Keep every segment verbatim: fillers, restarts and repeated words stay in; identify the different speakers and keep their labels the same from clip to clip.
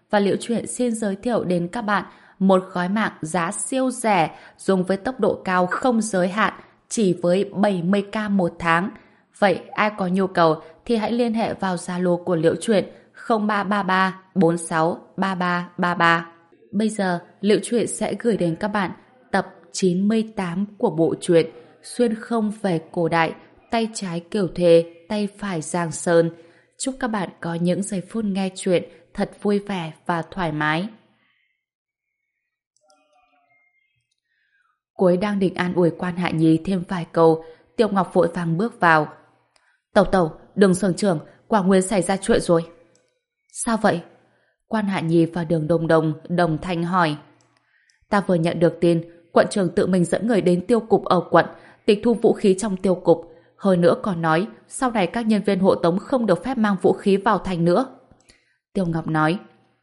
Speaker 1: và Liễu Chuyện xin giới thiệu đến các bạn một gói mạng giá siêu rẻ dùng với tốc độ cao không giới hạn chỉ với bảy mươi k một tháng. Vậy ai có nhu cầu thì hãy liên hệ vào Zalo của Liễu Chuyện không ba ba ba bốn sáu ba ba ba ba. Bây giờ Liễu Chuyện sẽ gửi đến các bạn tập chín mươi tám của bộ truyện Xuyên không về cổ đại, tay trái Kiều Thề, tay phải Giang Sơn. Chúc các bạn có những giây phút nghe chuyện thật vui vẻ và thoải mái. Cuối đang định an ủi Quan Hạ Nhi thêm vài câu, Tiêu Ngọc vội vàng bước vào. Tẩu tẩu, Đường Sưởng trưởng, quả nguyên xảy ra chuyện rồi. Sao vậy? Quan Hạ Nhi và Đường Đồng Đồng đồng thanh hỏi. Ta vừa nhận được tin, quận trưởng tự mình dẫn người đến tiêu cục ở quận, tịch thu vũ khí trong tiêu cục. Hơn nữa còn nói, sau này các nhân viên hộ tống không được phép mang vũ khí vào thành nữa. Tiêu Ngọc nói.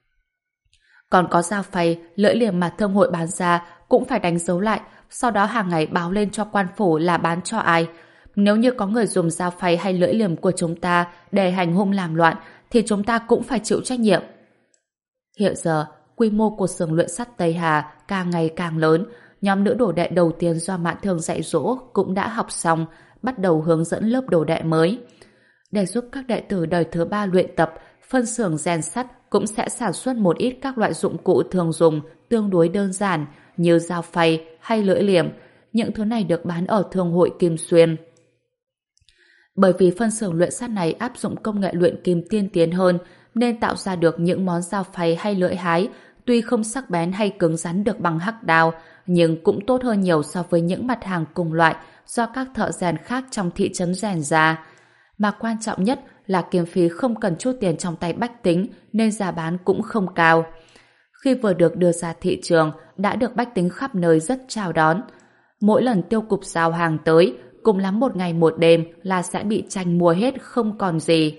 Speaker 1: Còn có dao phay, lưỡi liềm mà thương hội bán ra cũng phải đánh dấu lại, sau đó hàng ngày báo lên cho quan phủ là bán cho ai. Nếu như có người dùng dao phay hay lưỡi liềm của chúng ta để hành hung làm loạn, thì chúng ta cũng phải chịu trách nhiệm. Hiện giờ, quy mô của xưởng luyện sắt Tây Hà càng ngày càng lớn. Nhóm nữ đồ đệ đầu tiên do Mạn Thương dạy dỗ cũng đã học xong, bắt đầu hướng dẫn lớp đồ đệ mới. Để giúp các đệ tử đời thứ ba luyện tập, phân xưởng rèn sắt cũng sẽ sản xuất một ít các loại dụng cụ thường dùng tương đối đơn giản như dao phay hay lưỡi liềm. Những thứ này được bán ở thương hội Kim Xuyên. Bởi vì phân xưởng luyện sắt này áp dụng công nghệ luyện kim tiên tiến hơn, nên tạo ra được những món dao phay hay lưỡi hái tuy không sắc bén hay cứng rắn được bằng hắc đao, nhưng cũng tốt hơn nhiều so với những mặt hàng cùng loại do các thợ rèn khác trong thị trấn rèn ra. Mà quan trọng nhất là Kiếm Phi không cần chút tiền trong tay bách tính nên giá bán cũng không cao. Khi vừa được đưa ra thị trường đã được bách tính khắp nơi rất chào đón. Mỗi lần tiêu cục giao hàng tới, cùng lắm một ngày một đêm là sẽ bị tranh mua hết không còn gì.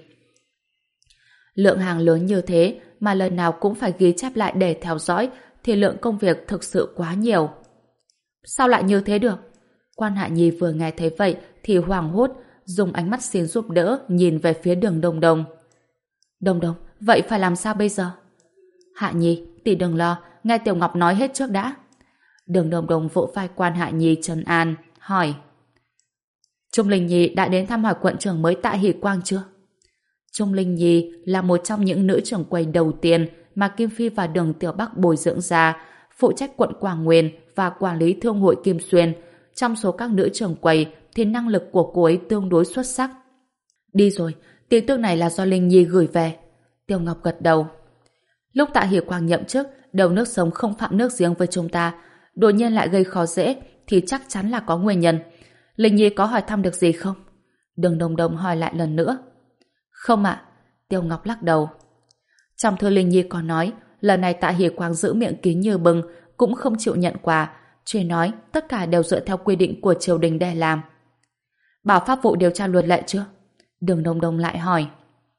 Speaker 1: Lượng hàng lớn như thế mà lần nào cũng phải ghi chép lại để theo dõi thì lượng công việc thực sự quá nhiều. Sao lại như thế được? Quan Hạ Nhi vừa nghe thấy vậy thì hoảng hốt, dùng ánh mắt xin giúp đỡ nhìn về phía Đường Đồng Đồng. Đồng Đồng, vậy phải làm sao bây giờ? Hạ Nhi, tỷ đừng lo, nghe Tiểu Ngọc nói hết trước đã. Đường Đồng Đồng vỗ vai Quan Hạ Nhi trấn an, hỏi. Trung Linh Nhi đã đến thăm hỏi quận trưởng mới tại Hỷ Quang chưa? Trung Linh Nhi là một trong những nữ trưởng quầy đầu tiên mà Kim Phi và Đường Tiểu Bắc bồi dưỡng ra, phụ trách quận Quảng Nguyên và quản lý thương hội Kim Xuyên. Trong số các nữ trưởng quầy thì năng lực của cô ấy tương đối xuất sắc. Đi rồi, tin tức này là do Linh Nhi gửi về. Tiêu Ngọc gật đầu. Lúc tại Hỷ Quang nhậm chức, đầu nước sống không phạm nước giếng với chúng ta, đột nhiên lại gây khó dễ thì chắc chắn là có nguyên nhân. Linh Nhi có hỏi thăm được gì không? Đường Đồng Đồng hỏi lại lần nữa. Không ạ. Tiêu Ngọc lắc đầu. Trong thư Linh Nhi có nói lần này tại Hỷ Quang giữ miệng kín như bưng, cũng không chịu nhận quà, chỉ nói tất cả đều dựa theo quy định của triều đình để làm. Bảo pháp vụ điều tra luật lệ chưa? Đường Đồng Đồng lại hỏi.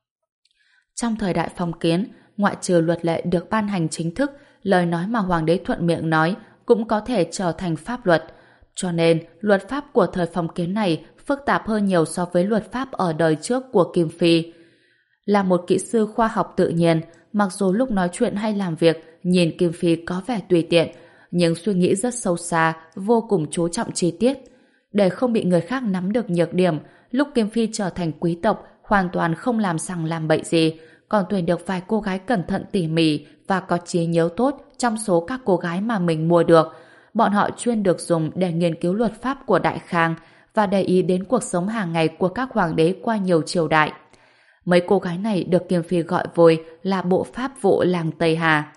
Speaker 1: Trong thời đại phong kiến, ngoại trừ luật lệ được ban hành chính thức, lời nói mà hoàng đế thuận miệng nói cũng có thể trở thành pháp luật. Cho nên, luật pháp của thời phong kiến này phức tạp hơn nhiều so với luật pháp ở đời trước của Kim Phi. Là một kỹ sư khoa học tự nhiên, mặc dù lúc nói chuyện hay làm việc nhìn Kim Phi có vẻ tùy tiện, nhưng suy nghĩ rất sâu xa, vô cùng chú trọng chi tiết. Để không bị người khác nắm được nhược điểm, lúc Kim Phi trở thành quý tộc hoàn toàn không làm sằng làm bậy gì, còn tuyển được vài cô gái cẩn thận tỉ mỉ và có trí nhớ tốt trong số các cô gái mà mình mua được. Bọn họ chuyên được dùng để nghiên cứu luật pháp của Đại Khang và để ý đến cuộc sống hàng ngày của các hoàng đế qua nhiều triều đại. Mấy cô gái này được Kim Phi gọi vui là bộ pháp vụ làng Tây Hà.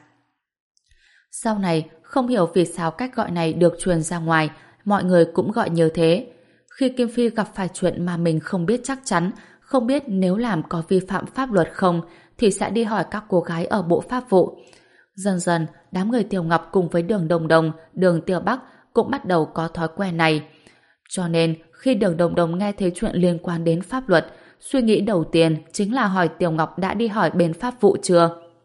Speaker 1: Sau này, không hiểu vì sao cách gọi này được truyền ra ngoài, mọi người cũng gọi như thế. Khi Kim Phi gặp phải chuyện mà mình không biết chắc chắn, không biết nếu làm có vi phạm pháp luật không, thì sẽ đi hỏi các cô gái ở bộ pháp vụ. Dần dần, đám người Tiểu Ngọc cùng với Đường Đồng Đồng, Đường Tiểu Bắc cũng bắt đầu có thói quen này. Cho nên, khi Đường Đồng Đồng nghe thấy chuyện liên quan đến pháp luật, suy nghĩ đầu tiên chính là hỏi Tiểu Ngọc đã đi hỏi bên pháp vụ chưa.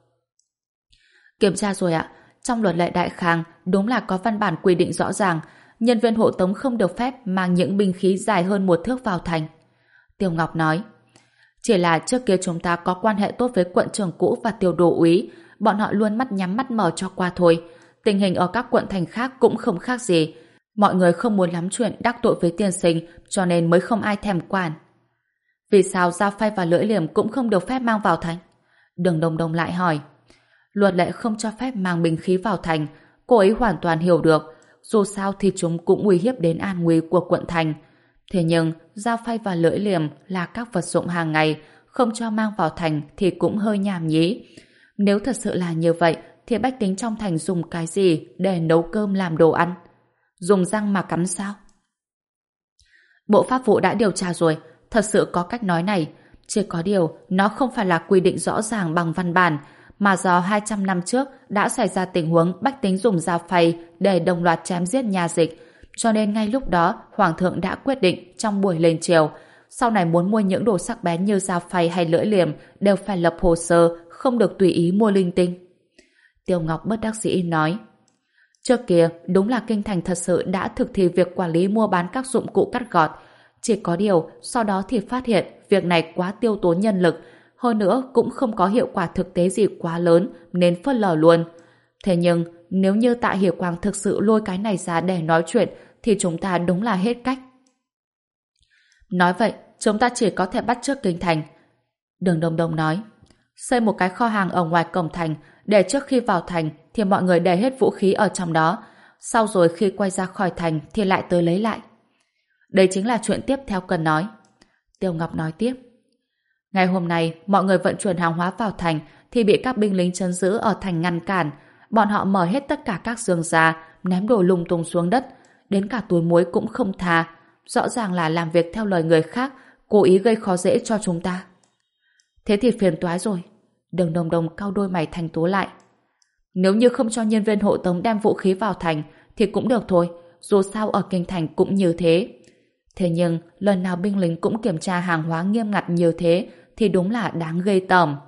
Speaker 1: Kiểm tra rồi ạ. Trong luật lệ Đại Khang đúng là có văn bản quy định rõ ràng nhân viên hộ tống không được phép mang những binh khí dài hơn một thước vào thành. Tiêu Ngọc nói, chỉ là trước kia chúng ta có quan hệ tốt với quận trưởng cũ và Tiêu Đô úy, bọn họ luôn mắt nhắm mắt mở cho qua thôi. Tình hình ở các quận thành khác cũng không khác gì. Mọi người không muốn lắm chuyện đắc tội với tiên sinh, cho nên mới không ai thèm quản. Vì sao dao phay và lưỡi liềm cũng không được phép mang vào thành? Đường Đồng Đồng lại hỏi. Luật lệ không cho phép mang binh khí vào thành, cô ấy hoàn toàn hiểu được. Dù sao thì chúng cũng uy hiếp đến an nguy của quận thành. Thế nhưng, dao phay và lưỡi liềm là các vật dụng hàng ngày, không cho mang vào thành thì cũng hơi nhàm nhí. Nếu thật sự là như vậy, thì bách tính trong thành dùng cái gì để nấu cơm làm đồ ăn? Dùng răng mà cắn sao? Bộ Pháp vụ đã điều tra rồi, thật sự có cách nói này. Chỉ có điều, nó không phải là quy định rõ ràng bằng văn bản, mà do hai trăm năm trước đã xảy ra tình huống bách tính dùng dao phay để đồng loạt chém giết nhà dịch. Cho nên ngay lúc đó, Hoàng thượng đã quyết định trong buổi lên triều, sau này muốn mua những đồ sắc bén như dao phay hay lưỡi liềm đều phải lập hồ sơ, không được tùy ý mua linh tinh. Tiêu Ngọc bất đắc dĩ nói. Trước kia, đúng là kinh thành thật sự đã thực thi việc quản lý mua bán các dụng cụ cắt gọt. Chỉ có điều, sau đó thì phát hiện việc này quá tiêu tốn nhân lực, hơn nữa cũng không có hiệu quả thực tế gì quá lớn nên phớt lờ luôn. Thế nhưng, nếu như Tạ Hiểu Quang thực sự lôi cái này ra để nói chuyện thì chúng ta đúng là hết cách. Nói vậy, chúng ta chỉ có thể bắt chước kinh thành. Đường Đồng Đồng nói. Xây một cái kho hàng ở ngoài cổng thành để trước khi vào thành thì mọi người để hết vũ khí ở trong đó. Sau rồi khi quay ra khỏi thành thì lại tới lấy lại. Đây chính là chuyện tiếp theo cần nói. Tiêu Ngọc nói tiếp. Ngày hôm nay, mọi người vận chuyển hàng hóa vào thành thì bị các binh lính trấn giữ ở thành ngăn cản. Bọn họ mở hết tất cả các giường ra, ném đồ lung tung xuống đất. Đến cả túi muối cũng không tha. Rõ ràng là làm việc theo lời người khác, cố ý gây khó dễ cho chúng ta. Thế thì phiền toái rồi. Đường Đồng Đồng cau đôi mày thanh tú lại. Nếu như không cho nhân viên hộ tống đem vũ khí vào thành thì cũng được thôi, dù sao ở kinh thành cũng như thế. Thế nhưng, lần nào binh lính cũng kiểm tra hàng hóa nghiêm ngặt như thế thì đúng là đáng gây tởm.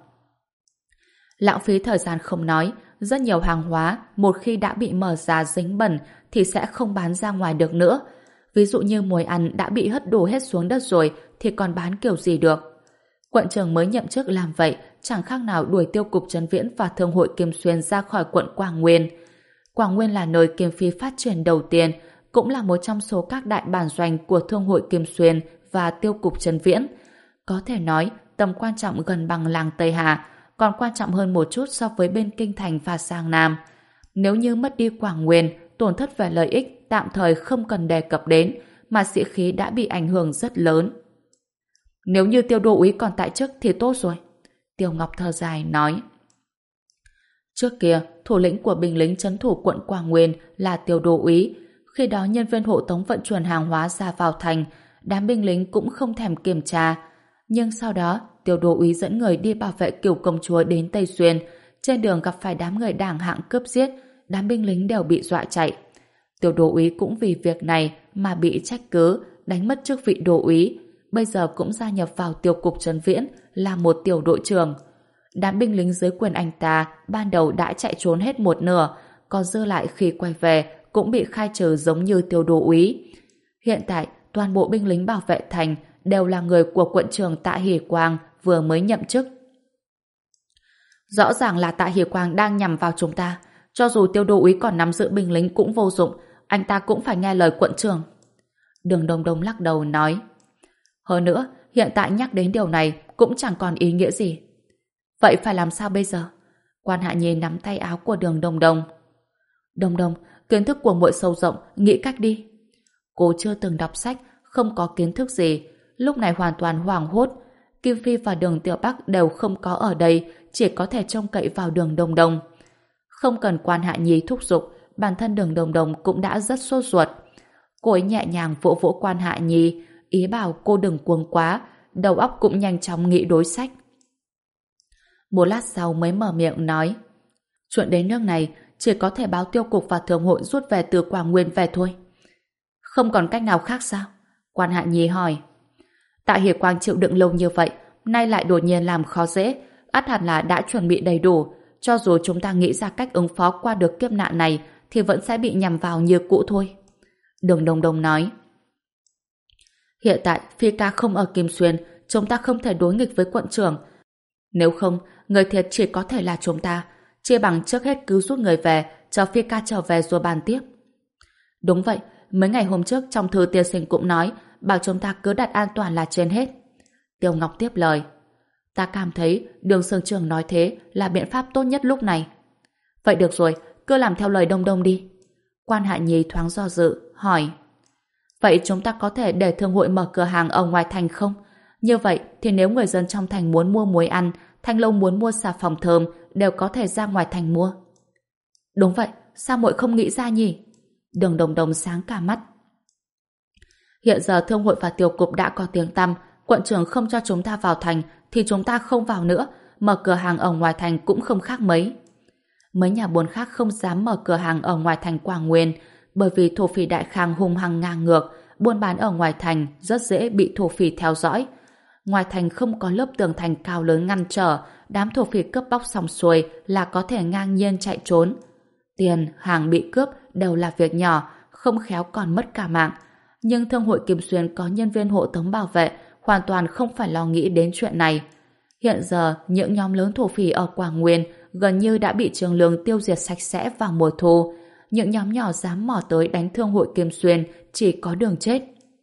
Speaker 1: Lãng phí thời gian không nói, rất nhiều hàng hóa một khi đã bị mở ra dính bẩn thì sẽ không bán ra ngoài được nữa. Ví dụ như muối ăn đã bị hất đổ hết xuống đất rồi thì còn bán kiểu gì được. Quận trưởng mới nhậm chức làm vậy chẳng khác nào đuổi tiêu cục Trấn Viễn và Thương hội Kim Xuyên ra khỏi quận Quảng Nguyên. Quảng Nguyên là nơi Kim Phi phát triển đầu tiên, cũng là một trong số các đại bản doanh của Thương hội Kim Xuyên và tiêu cục Trấn Viễn. Có thể nói tầm quan trọng gần bằng làng Tây Hà, còn quan trọng hơn một chút so với bên Kinh Thành và Giang Nam. Nếu như mất đi Quảng Nguyên, tổn thất về lợi ích tạm thời không cần đề cập đến, mà sĩ khí đã bị ảnh hưởng rất lớn. Nếu như Tiêu đô úy còn tại chức thì tốt rồi. Tiêu Ngọc thở dài nói. Trước kia, thủ lĩnh của binh lính trấn thủ quận Quảng Nguyên là Tiêu đô úy. Khi đó nhân viên hộ tống vận chuyển hàng hóa ra vào thành, đám binh lính cũng không thèm kiểm tra. Nhưng sau đó, Tiêu đô úy dẫn người đi bảo vệ Kiều công chúa đến Tây Xuyên. Trên đường gặp phải đám người đảng hạng cướp giết, đám binh lính đều bị dọa chạy. Tiêu đô úy cũng vì việc này mà bị trách cứ, đánh mất chức vị đô úy. Bây giờ cũng gia nhập vào tiêu cục Trấn Viễn là một tiểu đội trưởng. Đám binh lính dưới quyền anh ta ban đầu đã chạy trốn hết một nửa, còn dư lại khi quay về cũng bị khai trừ giống như Tiêu đô úy. Hiện tại, toàn bộ binh lính bảo vệ thành đều là người của quận trưởng Tạ Hỷ Quang vừa mới nhậm chức. Rõ ràng là Tạ Hỷ Quang đang nhằm vào chúng ta. Cho dù Tiêu đô úy còn nắm giữ binh lính cũng vô dụng, anh ta cũng phải nghe lời quận trưởng. Đường Đồng Đồng lắc đầu nói. Hơn nữa, hiện tại nhắc đến điều này cũng chẳng còn ý nghĩa gì. Vậy phải làm sao bây giờ? Quan Hạ Nhi nắm tay áo của Đường Đồng Đồng. Đồng Đồng, kiến thức của muội sâu rộng, nghĩ cách đi. Cô chưa từng đọc sách, không có kiến thức gì, lúc này hoàn toàn hoảng hốt. Kim Phi và Đường Tiểu Bắc đều không có ở đây, chỉ có thể trông cậy vào Đường Đồng Đồng. Không cần Quan Hạ Nhi thúc giục, bản thân Đường Đồng Đồng cũng đã rất sốt ruột. Cô ấy nhẹ nhàng vỗ vỗ Quan Hạ Nhi, ý bảo cô đừng cuống quá, đầu óc cũng nhanh chóng nghĩ đối sách. Một lát sau mới mở miệng nói. Chuyện đến nước này, chỉ có thể báo tiêu cục và thường hội rút về từ Quảng Nguyên về thôi. Không còn cách nào khác sao? Quan Hạ Nhi hỏi. Tạ Hiệp Quang chịu đựng lâu như vậy, nay lại đột nhiên làm khó dễ, ắt hẳn là đã chuẩn bị đầy đủ. Cho dù chúng ta nghĩ ra cách ứng phó qua được kiếp nạn này, thì vẫn sẽ bị nhằm vào như cũ thôi. Đường Đồng Đồng nói. Hiện tại Phi ca không ở Kim Xuyên, chúng ta không thể đối nghịch với quận trưởng. Nếu không, người thiệt chỉ có thể là chúng ta. Chia bằng trước hết cứ rút người về, chờ Phi ca trở về rồi bàn tiếp. Đúng vậy, mấy ngày hôm trước trong thư tiên sinh cũng nói bảo chúng ta cứ đặt an toàn là trên hết. Tiêu Ngọc tiếp lời. Ta cảm thấy Đường Sương Trường nói thế là biện pháp tốt nhất lúc này. Vậy được rồi, cứ làm theo lời Đông Đông đi. Quan Hạ Nhi thoáng do dự, hỏi. Vậy chúng ta có thể để thương hội mở cửa hàng ở ngoài thành không? Như vậy thì nếu người dân trong thành muốn mua muối ăn, Thanh Lâu muốn mua xà phòng thơm đều có thể ra ngoài thành mua. Đúng vậy, sao muội không nghĩ ra nhỉ? Đường Đồng Đồng sáng cả mắt. Hiện giờ thương hội và tiêu cục đã có tiếng tăm, quận trưởng không cho chúng ta vào thành thì chúng ta không vào nữa, mở cửa hàng ở ngoài thành cũng không khác mấy. Mấy nhà buôn khác không dám mở cửa hàng ở ngoài thành Quảng Nguyên, bởi vì thổ phỉ Đại Khang hung hăng ngang ngược, buôn bán ở ngoài thành rất dễ bị thổ phỉ theo dõi. Ngoài thành không có lớp tường thành cao lớn ngăn trở, đám thổ phỉ cướp bóc xong xuôi là có thể ngang nhiên chạy trốn. Tiền, hàng bị cướp đều là việc nhỏ, không khéo còn mất cả mạng. Nhưng thương hội Kim Xuyên có nhân viên hộ tống bảo vệ, hoàn toàn không phải lo nghĩ đến chuyện này. Hiện giờ, những nhóm lớn thổ phỉ ở Quảng Nguyên gần như đã bị Trường Lương tiêu diệt sạch sẽ vào mùa thu. Những nhóm nhỏ dám mò tới đánh thương hội Kim Xuyên chỉ có đường chết.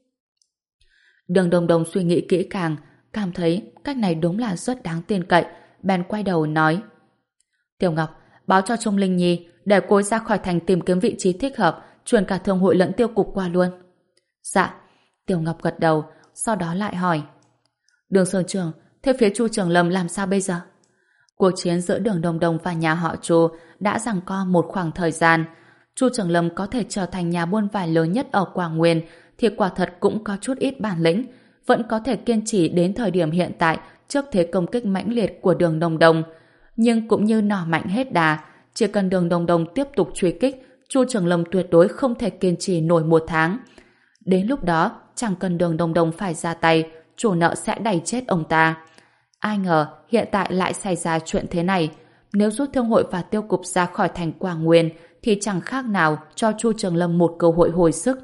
Speaker 1: Đường Đồng Đồng suy nghĩ kỹ càng, cảm thấy cách này đúng là rất đáng tin cậy, bèn quay đầu nói. Tiểu Ngọc, báo cho Trung Linh Nhi để cô ấy ra khỏi thành tìm kiếm vị trí thích hợp, chuyển cả thương hội lẫn tiêu cục qua luôn. Dạ. Tiểu Ngọc gật đầu, sau đó lại hỏi. Đường Sương Trường, thế phía Chu Trường Lâm làm sao bây giờ? Cuộc chiến giữa Đường Đồng Đồng và nhà họ Chu đã giằng co một khoảng thời gian. Chu Trường Lâm có thể trở thành nhà buôn vải lớn nhất ở Quảng Nguyên thì quả thật cũng có chút ít bản lĩnh, vẫn có thể kiên trì đến thời điểm hiện tại trước thế công kích mãnh liệt của Đường Đồng Đồng. Nhưng cũng như nỏ mạnh hết đà, chỉ cần Đường Đồng Đồng tiếp tục truy kích, Chu Trường Lâm tuyệt đối không thể kiên trì nổi một tháng. Đến lúc đó, chẳng cần Đường Đồng Đồng phải ra tay, chủ nợ sẽ đày chết ông ta. Ai ngờ hiện tại lại xảy ra chuyện thế này. Nếu rút thương hội và tiêu cục ra khỏi thành Quảng Nguyên thì chẳng khác nào cho Chu Trường Lâm một cơ hội hồi sức.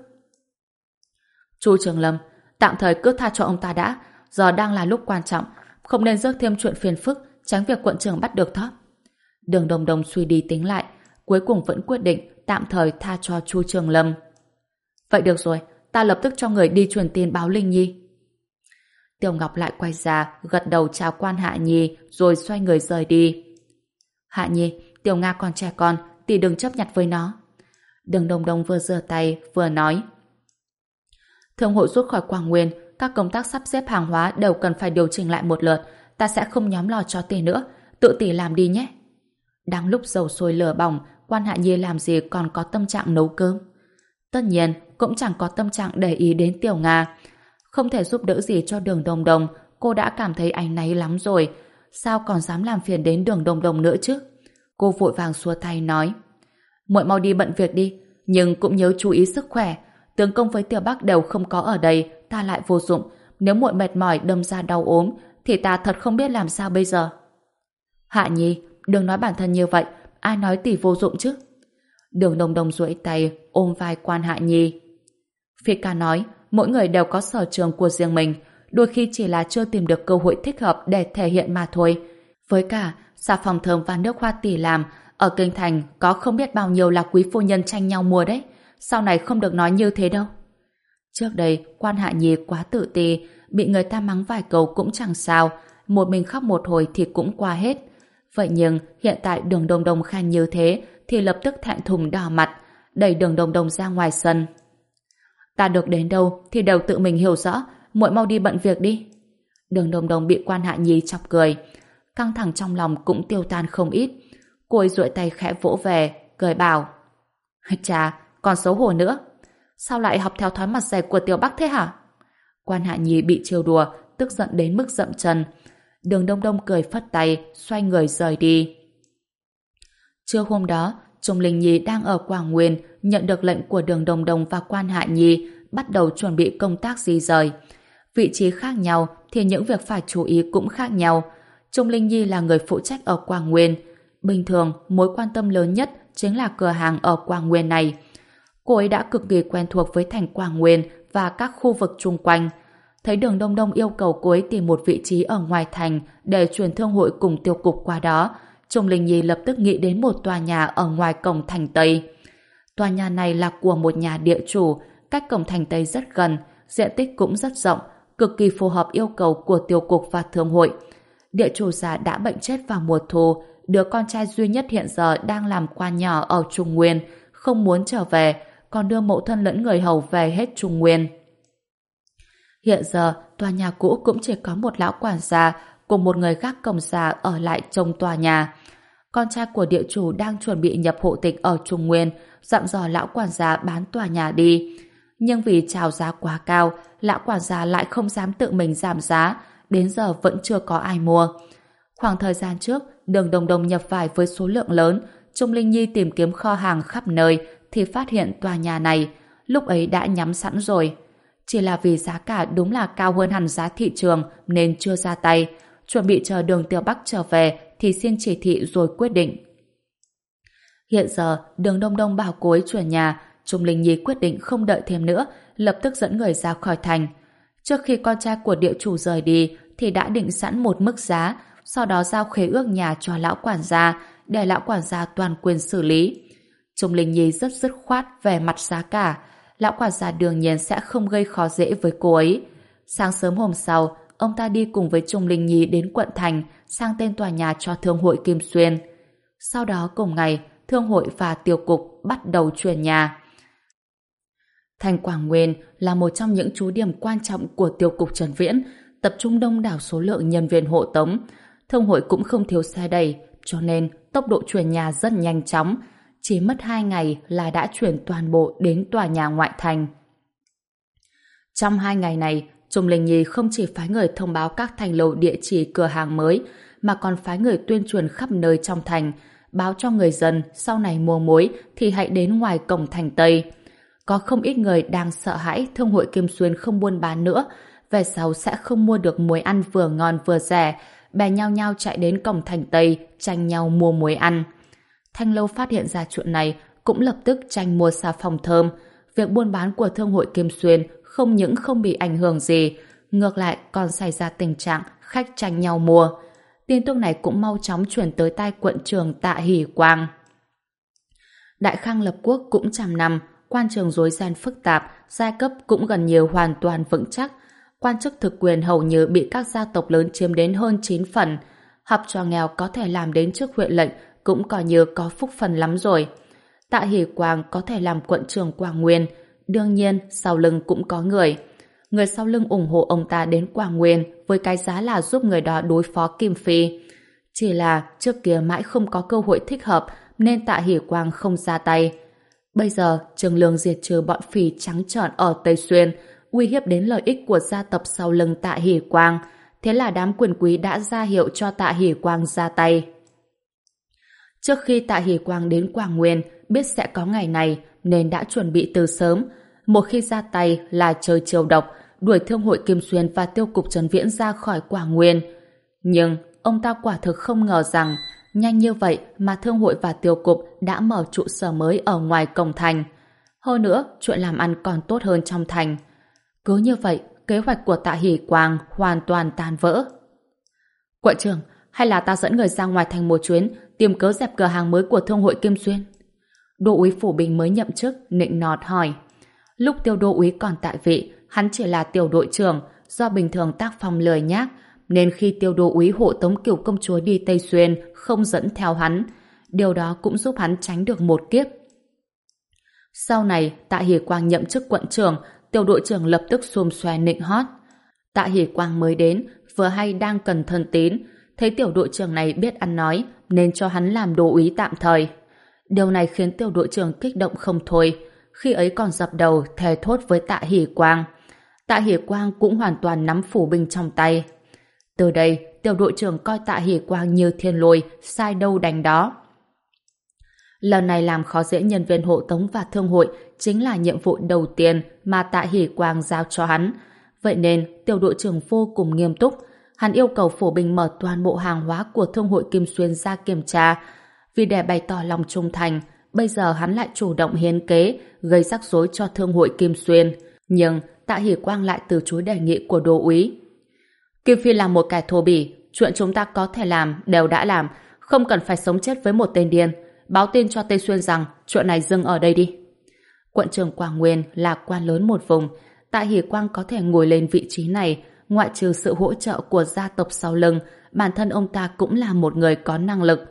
Speaker 1: Chu Trường Lâm, tạm thời cứ tha cho ông ta đã, giờ đang là lúc quan trọng, không nên rước thêm chuyện phiền phức, tránh việc quận trưởng bắt được thóp. Đường Đồng Đồng suy đi tính lại, cuối cùng vẫn quyết định tạm thời tha cho Chu Trường Lâm. Vậy được rồi, ta lập tức cho người đi truyền tin báo Linh Nhi. Tiêu Ngọc lại quay ra, gật đầu chào Quan Hạ Nhi, rồi xoay người rời đi. Hạ Nhi, Tiểu Nga còn trẻ con, tỷ đừng chấp nhặt với nó. Đường Đồng Đồng vừa giơ tay, vừa nói. Thương hội rút khỏi Quảng Nguyên, các công tác sắp xếp hàng hóa đều cần phải điều chỉnh lại một lượt, ta sẽ không nhóm lò cho tỷ nữa, tự tỷ làm đi nhé. Đang lúc dầu sôi lửa bỏng, Quan Hạ Nhi làm gì còn có tâm trạng nấu cơm. Tất nhiên, cũng chẳng có tâm trạng để ý đến Tiểu Nga. Không thể giúp đỡ gì cho Đường Đồng Đồng, cô đã cảm thấy áy náy lắm rồi. Sao còn dám làm phiền đến Đường Đồng Đồng nữa chứ? Cô vội vàng xua tay nói. Muội mau đi bận việc đi, nhưng cũng nhớ chú ý sức khỏe. Tướng công với Tiểu Bắc đều không có ở đây, ta lại vô dụng. Nếu muội mệt mỏi đâm ra đau ốm, thì ta thật không biết làm sao bây giờ. Hạ Nhi, đừng nói bản thân như vậy, ai nói tỷ vô dụng chứ? Đường Đồng Đồng duỗi tay ôm vai Quan Hạ Nhi. Phi ca nói, mỗi người đều có sở trường của riêng mình, đôi khi chỉ là chưa tìm được cơ hội thích hợp để thể hiện mà thôi. Với cả, xà phòng thơm và nước hoa tỷ làm, ở kinh thành có không biết bao nhiêu là quý phu nhân tranh nhau mua đấy. Sau này không được nói như thế đâu. Trước đây, Quan Hạ Nhi quá tự ti, bị người ta mắng vài câu cũng chẳng sao, một mình khóc một hồi thì cũng qua hết. Vậy nhưng, hiện tại Đường Đồng Đồng khen như thế, thì lập tức thẹn thùng đỏ mặt, đẩy Đường Đồng Đồng ra ngoài sân. Ta được đến đâu thì đều tự mình hiểu rõ, muội mau đi bận việc đi. Đường Đồng Đồng bị Quan Hạ Nhi chọc cười, căng thẳng trong lòng cũng tiêu tan không ít. Cô ấy duỗi tay khẽ vỗ về, cười bảo: Chà, còn xấu hổ nữa. Sao lại học theo thói mặt dày của Tiểu Bắc thế hả? Quan Hạ Nhi bị trêu đùa, tức giận đến mức dậm chân. Đường Đông Đông cười phất tay, xoay người rời đi. Trưa hôm đó, Trung Linh Nhi đang ở Quảng Nguyên, nhận được lệnh của Đường Đồng Đồng và Quan Hạ Nhi, bắt đầu chuẩn bị công tác di rời. Vị trí khác nhau thì những việc phải chú ý cũng khác nhau. Trung Linh Nhi là người phụ trách ở Quảng Nguyên. Bình thường, mối quan tâm lớn nhất chính là cửa hàng ở Quảng Nguyên này. Cô ấy đã cực kỳ quen thuộc với thành Quảng Nguyên và các khu vực chung quanh. Thấy Đường Đông Đông yêu cầu cô ấy tìm một vị trí ở ngoài thành để chuyển thương hội cùng tiêu cục qua đó, Trung Linh Nhi lập tức nghĩ đến một tòa nhà ở ngoài cổng thành Tây. Tòa nhà này là của một nhà địa chủ, cách cổng thành Tây rất gần, diện tích cũng rất rộng, cực kỳ phù hợp yêu cầu của tiêu cục và thương hội. Địa chủ già đã bệnh chết vào mùa thu, đứa con trai duy nhất hiện giờ đang làm quan nhỏ ở Trung Nguyên, không muốn trở về, còn đưa mẫu thân lẫn người hầu về hết Trung Nguyên. Hiện giờ, tòa nhà cũ cũng chỉ có một lão quản gia cùng một người gác cổng già ở lại trông tòa nhà. Con trai của địa chủ đang chuẩn bị nhập hộ tịch ở Trung Nguyên, dặn dò lão quản gia bán tòa nhà đi. Nhưng vì chào giá quá cao, lão quản gia lại không dám tự mình giảm giá, đến giờ vẫn chưa có ai mua. Khoảng thời gian trước, Đường Đồng Đồng nhập vải với số lượng lớn, Trung Linh Nhi tìm kiếm kho hàng khắp nơi thì phát hiện tòa nhà này, lúc ấy đã nhắm sẵn rồi. Chỉ là vì giá cả đúng là cao hơn hẳn giá thị trường nên chưa ra tay, chuẩn bị chờ Đường Tiểu Bắc trở về thì xin chỉ thị rồi quyết định. Hiện giờ, Đường Đông Đông bảo cô ấy chuyển nhà, Trung Linh Nhi quyết định không đợi thêm nữa, lập tức dẫn người ra khỏi thành. Trước khi con trai của địa chủ rời đi thì đã định sẵn một mức giá, sau đó giao khế ước nhà cho lão quản gia để lão quản gia toàn quyền xử lý. Trung Linh Nhi rất dứt khoát về mặt giá cả, lão quản gia đương nhiên sẽ không gây khó dễ với cô ấy. Sáng sớm hôm sau, ông ta đi cùng với Trung Linh Nhi đến quận thành sang tên tòa nhà cho Thương hội Kim Xuyên. Sau đó cùng ngày, Thương hội và Tiêu cục bắt đầu chuyển nhà. Thành Quảng Nguyên là một trong những trú điểm quan trọng của Tiêu cục Trần Viễn, tập trung đông đảo số lượng nhân viên hộ tống. Thương hội cũng không thiếu xe đẩy, cho nên tốc độ chuyển nhà rất nhanh chóng. Chỉ mất hai ngày là đã chuyển toàn bộ đến tòa nhà ngoại thành. Trong hai ngày này, Trung Linh Nhi không chỉ phái người thông báo các thành lầu địa chỉ cửa hàng mới, mà còn phái người tuyên truyền khắp nơi trong thành, báo cho người dân sau này mua muối thì hãy đến ngoài cổng thành Tây. Có không ít người đang sợ hãi Thương hội Kim Xuyên không buôn bán nữa, về sau sẽ không mua được muối ăn vừa ngon vừa rẻ, bè nhau nhau chạy đến cổng thành Tây tranh nhau mua muối ăn. Thanh Lâu phát hiện ra chuyện này cũng lập tức tranh mua xà phòng thơm. Việc buôn bán của Thương hội Kim Xuyên không những không bị ảnh hưởng gì, ngược lại còn xảy ra tình trạng khách tranh nhau mua. Tin tức này cũng mau chóng chuyển tới tai quận trưởng Tạ Hỷ Quang. Đại Khang lập quốc cũng trăm năm, quan trường rối ren phức tạp, giai cấp cũng gần như hoàn toàn vững chắc. Quan chức thực quyền hầu như bị các gia tộc lớn chiếm đến hơn chín phần. Học trò nghèo có thể làm đến chức huyện lệnh cũng coi như có phúc phần lắm rồi. Tạ Hỷ Quang có thể làm quận trưởng Quảng Nguyên, đương nhiên sau lưng cũng có người. Người sau lưng ủng hộ ông ta đến Quảng Nguyên với cái giá là giúp người đó đối phó Kim Phi. Chỉ là trước kia mãi không có cơ hội thích hợp nên Tạ Hỷ Quang không ra tay. Bây giờ Trương Lương diệt trừ bọn phỉ trắng trợn ở Tây Xuyên, uy hiếp đến lợi ích của gia tộc sau lưng Tạ Hỷ Quang. Thế là đám quyền quý đã ra hiệu cho Tạ Hỷ Quang ra tay. Trước khi Tạ Hỷ Quang đến Quảng Nguyên biết sẽ có ngày này nên đã chuẩn bị từ sớm. Một khi ra tay là chơi chiêu độc, đuổi Thương hội Kim Xuyên và Tiêu cục Trần Viễn ra khỏi Quảng Nguyên. Nhưng ông ta quả thực không ngờ rằng nhanh như vậy mà Thương hội và Tiêu cục đã mở trụ sở mới ở ngoài cổng thành. Hơn nữa, chuyện làm ăn còn tốt hơn trong thành. Cứ như vậy, kế hoạch của Tạ Hỷ Quang hoàn toàn tan vỡ. Quận trưởng, hay là ta dẫn người ra ngoài thành một chuyến tìm cớ dẹp cửa hàng mới của Thương hội Kim Xuyên? Đô úy Phủ Bình mới nhậm chức nịnh nọt hỏi. Lúc Tiêu đô úy còn tại vị, hắn chỉ là tiểu đội trưởng, do bình thường tác phong lười nhác, nên khi Tiêu đô úy hộ tống Cửu công chúa đi Tây Xuyên không dẫn theo hắn. Điều đó cũng giúp hắn tránh được một kiếp. Sau này, Tạ Hỷ Quang nhậm chức quận trưởng, tiểu đội trưởng lập tức xùm xoe nịnh hót. Tạ Hỷ Quang mới đến, vừa hay đang cần thân tín, thấy tiểu đội trưởng này biết ăn nói, nên cho hắn làm đô úy tạm thời. Điều này khiến tiểu đội trưởng kích động không thôi, khi ấy còn dập đầu thề thốt với Tạ Hỷ Quang. Tạ Hỷ Quang cũng hoàn toàn nắm phủ binh trong tay. Từ đây, tiểu đội trưởng coi Tạ Hỷ Quang như thiên lôi, sai đâu đánh đó. Lần này làm khó dễ nhân viên hộ tống và thương hội chính là nhiệm vụ đầu tiên mà Tạ Hỷ Quang giao cho hắn. Vậy nên, tiểu đội trưởng vô cùng nghiêm túc. Hắn yêu cầu phủ binh mở toàn bộ hàng hóa của Thương hội Kim Xuyên ra kiểm tra. Vì để bày tỏ lòng trung thành, bây giờ hắn lại chủ động hiến kế, gây rắc rối cho Thương hội Kim Xuyên. Nhưng Tạ Hỷ Quang lại từ chối đề nghị của đô úy. Kim Phi là một kẻ thô bỉ, chuyện chúng ta có thể làm đều đã làm, không cần phải sống chết với một tên điên. Báo tin cho Tây Xuyên rằng chuyện này dừng ở đây đi. Quận trưởng Quảng Nguyên là quan lớn một vùng. Tạ Hỷ Quang có thể ngồi lên vị trí này, ngoại trừ sự hỗ trợ của gia tộc sau lưng, bản thân ông ta cũng là một người có năng lực.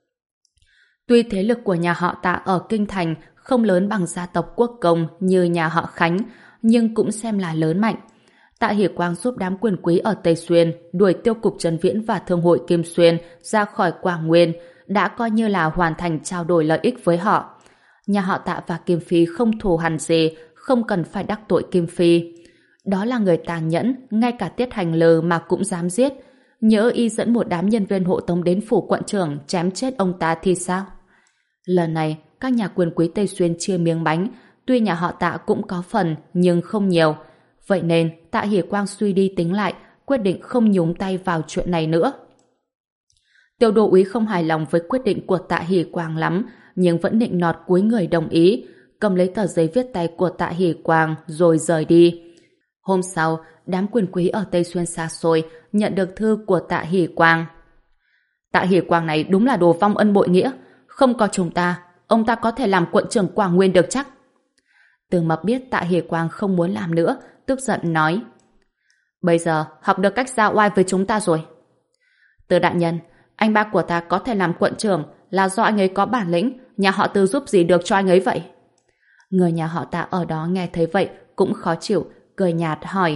Speaker 1: Tuy thế lực của nhà họ Tạ ở Kinh Thành không lớn bằng gia tộc Quốc Công như nhà họ Khánh, nhưng cũng xem là lớn mạnh. Tạ Hỷ Quang giúp đám quyền quý ở Tây Xuyên đuổi Tiêu cục Trấn Viễn và Thương hội Kim Xuyên ra khỏi Quảng Nguyên, đã coi như là hoàn thành trao đổi lợi ích với họ. Nhà họ Tạ và Kim Phi không thù hằn gì, không cần phải đắc tội Kim Phi. Đó là người tàn nhẫn, ngay cả Tiết Hành Lư mà cũng dám giết. Nhỡ y dẫn một đám nhân viên hộ tống đến phủ quận trưởng chém chết ông ta thì sao? Lần này, các nhà quyền quý Tây Xuyên chia miếng bánh, tuy nhà họ Tạ cũng có phần, nhưng không nhiều. Vậy nên, Tạ Hỷ Quang suy đi tính lại, quyết định không nhúng tay vào chuyện này nữa. Tiêu Đô úy không hài lòng với quyết định của Tạ Hỷ Quang lắm, nhưng vẫn định nọt cúi người đồng ý, cầm lấy tờ giấy viết tay của Tạ Hỷ Quang rồi rời đi. Hôm sau, đám quyền quý ở Tây Xuyên xa xôi nhận được thư của Tạ Hỷ Quang. Tạ Hỷ Quang này đúng là đồ vong ân bội nghĩa, không có chúng ta, ông ta có thể làm quận trưởng Quảng Nguyên được chắc. Từ Mập biết Tạ Hỷ Quang không muốn làm nữa, tức giận nói: Bây giờ học được cách ra oai với chúng ta rồi. Từ đại nhân, anh ba của ta có thể làm quận trưởng là do anh ấy có bản lĩnh, nhà họ Từ giúp gì được cho anh ấy vậy? Người nhà họ Tạ ở đó nghe thấy vậy cũng khó chịu, cười nhạt hỏi: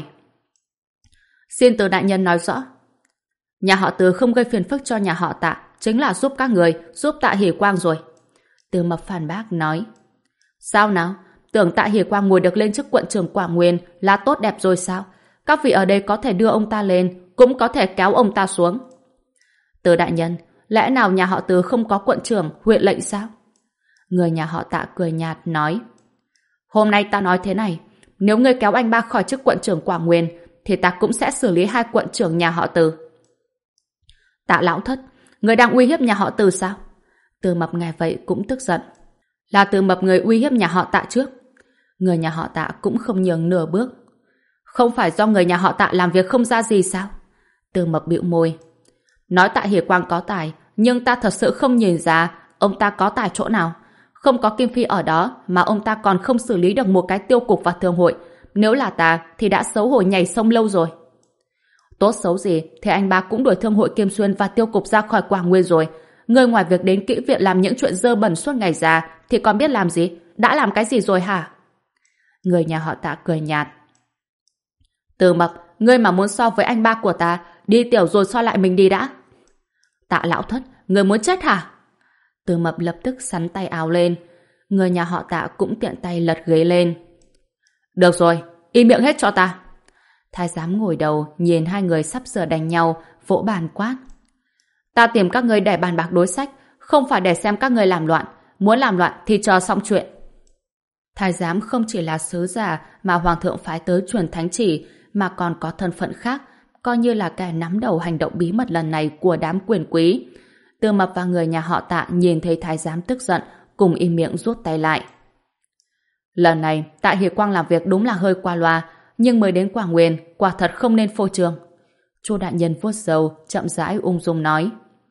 Speaker 1: Xin Từ đại nhân nói rõ. Nhà họ Từ không gây phiền phức cho nhà họ Tạ, chính là giúp các người, giúp Tạ Hỷ Quang rồi. Từ Mập phản bác nói: Sao nào? Tưởng Tạ Hỷ Quang ngồi được lên chức quận trưởng Quảng Nguyên là tốt đẹp rồi sao? Các vị ở đây có thể đưa ông ta lên, cũng có thể kéo ông ta xuống. Từ đại nhân, lẽ nào nhà họ Từ không có quận trưởng, huyện lệnh sao? Người nhà họ Tạ cười nhạt nói: Hôm nay ta nói thế này, nếu ngươi kéo anh ba khỏi chức quận trưởng Quảng Nguyên, thì ta cũng sẽ xử lý hai quận trưởng nhà họ Từ. Tạ lão thất, người đang uy hiếp nhà họ Từ sao? Từ Mập nghe vậy cũng tức giận. Là Từ Mập người uy hiếp nhà họ Tạ trước. Người nhà họ Tạ cũng không nhường nửa bước. Không phải do người nhà họ Tạ làm việc không ra gì sao? Từ Mập bĩu môi. Nói Tạ Hỷ Quang có tài, nhưng ta thật sự không nhìn ra ông ta có tài chỗ nào. Không có Kim Phi ở đó mà ông ta còn không xử lý được một cái tiêu cục và thương hội. Nếu là ta thì đã xấu hổ nhảy sông lâu rồi. Tốt xấu gì thì anh ba cũng đuổi thương hội Kim Xuyên và tiêu cục ra khỏi Quảng Nguyên rồi. Người ngoài việc đến kỹ viện làm những chuyện dơ bẩn suốt ngày ra thì còn biết làm gì? Đã làm cái gì rồi hả? Người nhà họ Tạ cười nhạt. Từ Mập, ngươi mà muốn so với anh ba của ta, đi tiểu rồi so lại mình đi đã. Tạ lão thất, ngươi muốn chết hả? Từ Mập lập tức sắn tay áo lên. Người nhà họ Tạ cũng tiện tay lật ghế lên. Được rồi, im miệng hết cho ta. Thái giám ngồi đầu nhìn hai người sắp sửa đánh nhau, vỗ bàn quát. Ta tìm các ngươi để bàn bạc đối sách, không phải để xem các ngươi làm loạn. Muốn làm loạn thì chờ xong chuyện. Thái giám không chỉ là sứ giả mà hoàng thượng phái tới truyền thánh chỉ, mà còn có thân phận khác, coi như là kẻ nắm đầu hành động bí mật lần này của đám quyền quý. Từ Mập và người nhà họ Tạ nhìn thấy thái giám tức giận, cùng im miệng rút tay lại. Lần này Tạ Hỷ Quang làm việc đúng là hơi qua loa, nhưng mới đến Quảng Nguyên quả thật không nên phô trương. Chu đại nhân vuốt râu, chậm rãi ung dung nói.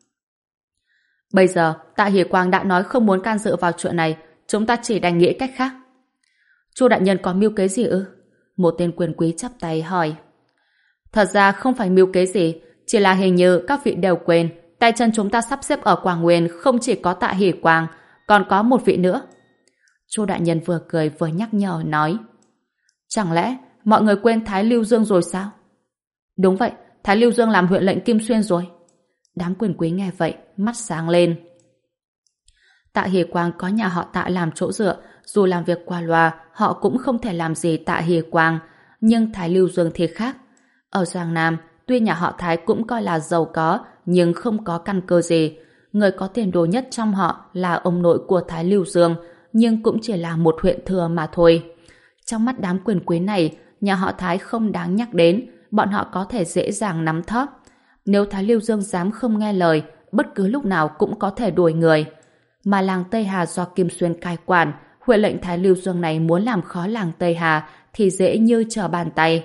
Speaker 1: Bây giờ Tạ Hỷ Quang đã nói không muốn can dự vào chuyện này, chúng ta chỉ đành nghĩ cách khác. Chu đại nhân có mưu kế gì ư? Một tên quyền quý chắp tay hỏi. Thật ra không phải mưu kế gì, chỉ là hình như các vị đều quên tay chân chúng ta sắp xếp ở Quảng Nguyên không chỉ có Tạ Hỷ Quang, còn có một vị nữa. Chu đại nhân vừa cười vừa nhắc nhở nói. Chẳng lẽ mọi người quên Thái Lưu Dương rồi sao? Đúng vậy, Thái Lưu Dương làm huyện lệnh Kim Xuyên rồi. Đám quyền quý nghe vậy, mắt sáng lên. Tạ Hỷ Quang có nhà họ Tạ làm chỗ dựa, dù làm việc qua loa, họ cũng không thể làm gì Tạ Hỷ Quang. Nhưng Thái Lưu Dương thì khác. Ở Giang Nam, tuy nhà họ Thái cũng coi là giàu có, nhưng không có căn cơ gì. Người có tiền đồ nhất trong họ là ông nội của Thái Lưu Dương, nhưng cũng chỉ là một huyện thừa mà thôi. Trong mắt đám quyền quý này, nhà họ Thái không đáng nhắc đến, bọn họ có thể dễ dàng nắm thóp. Nếu Thái Lưu Dương dám không nghe lời, bất cứ lúc nào cũng có thể đuổi người. Mà làng Tây Hà do Kim Xuyên cai quản, huyện lệnh Thái Lưu Dương này muốn làm khó làng Tây Hà thì dễ như trở bàn tay.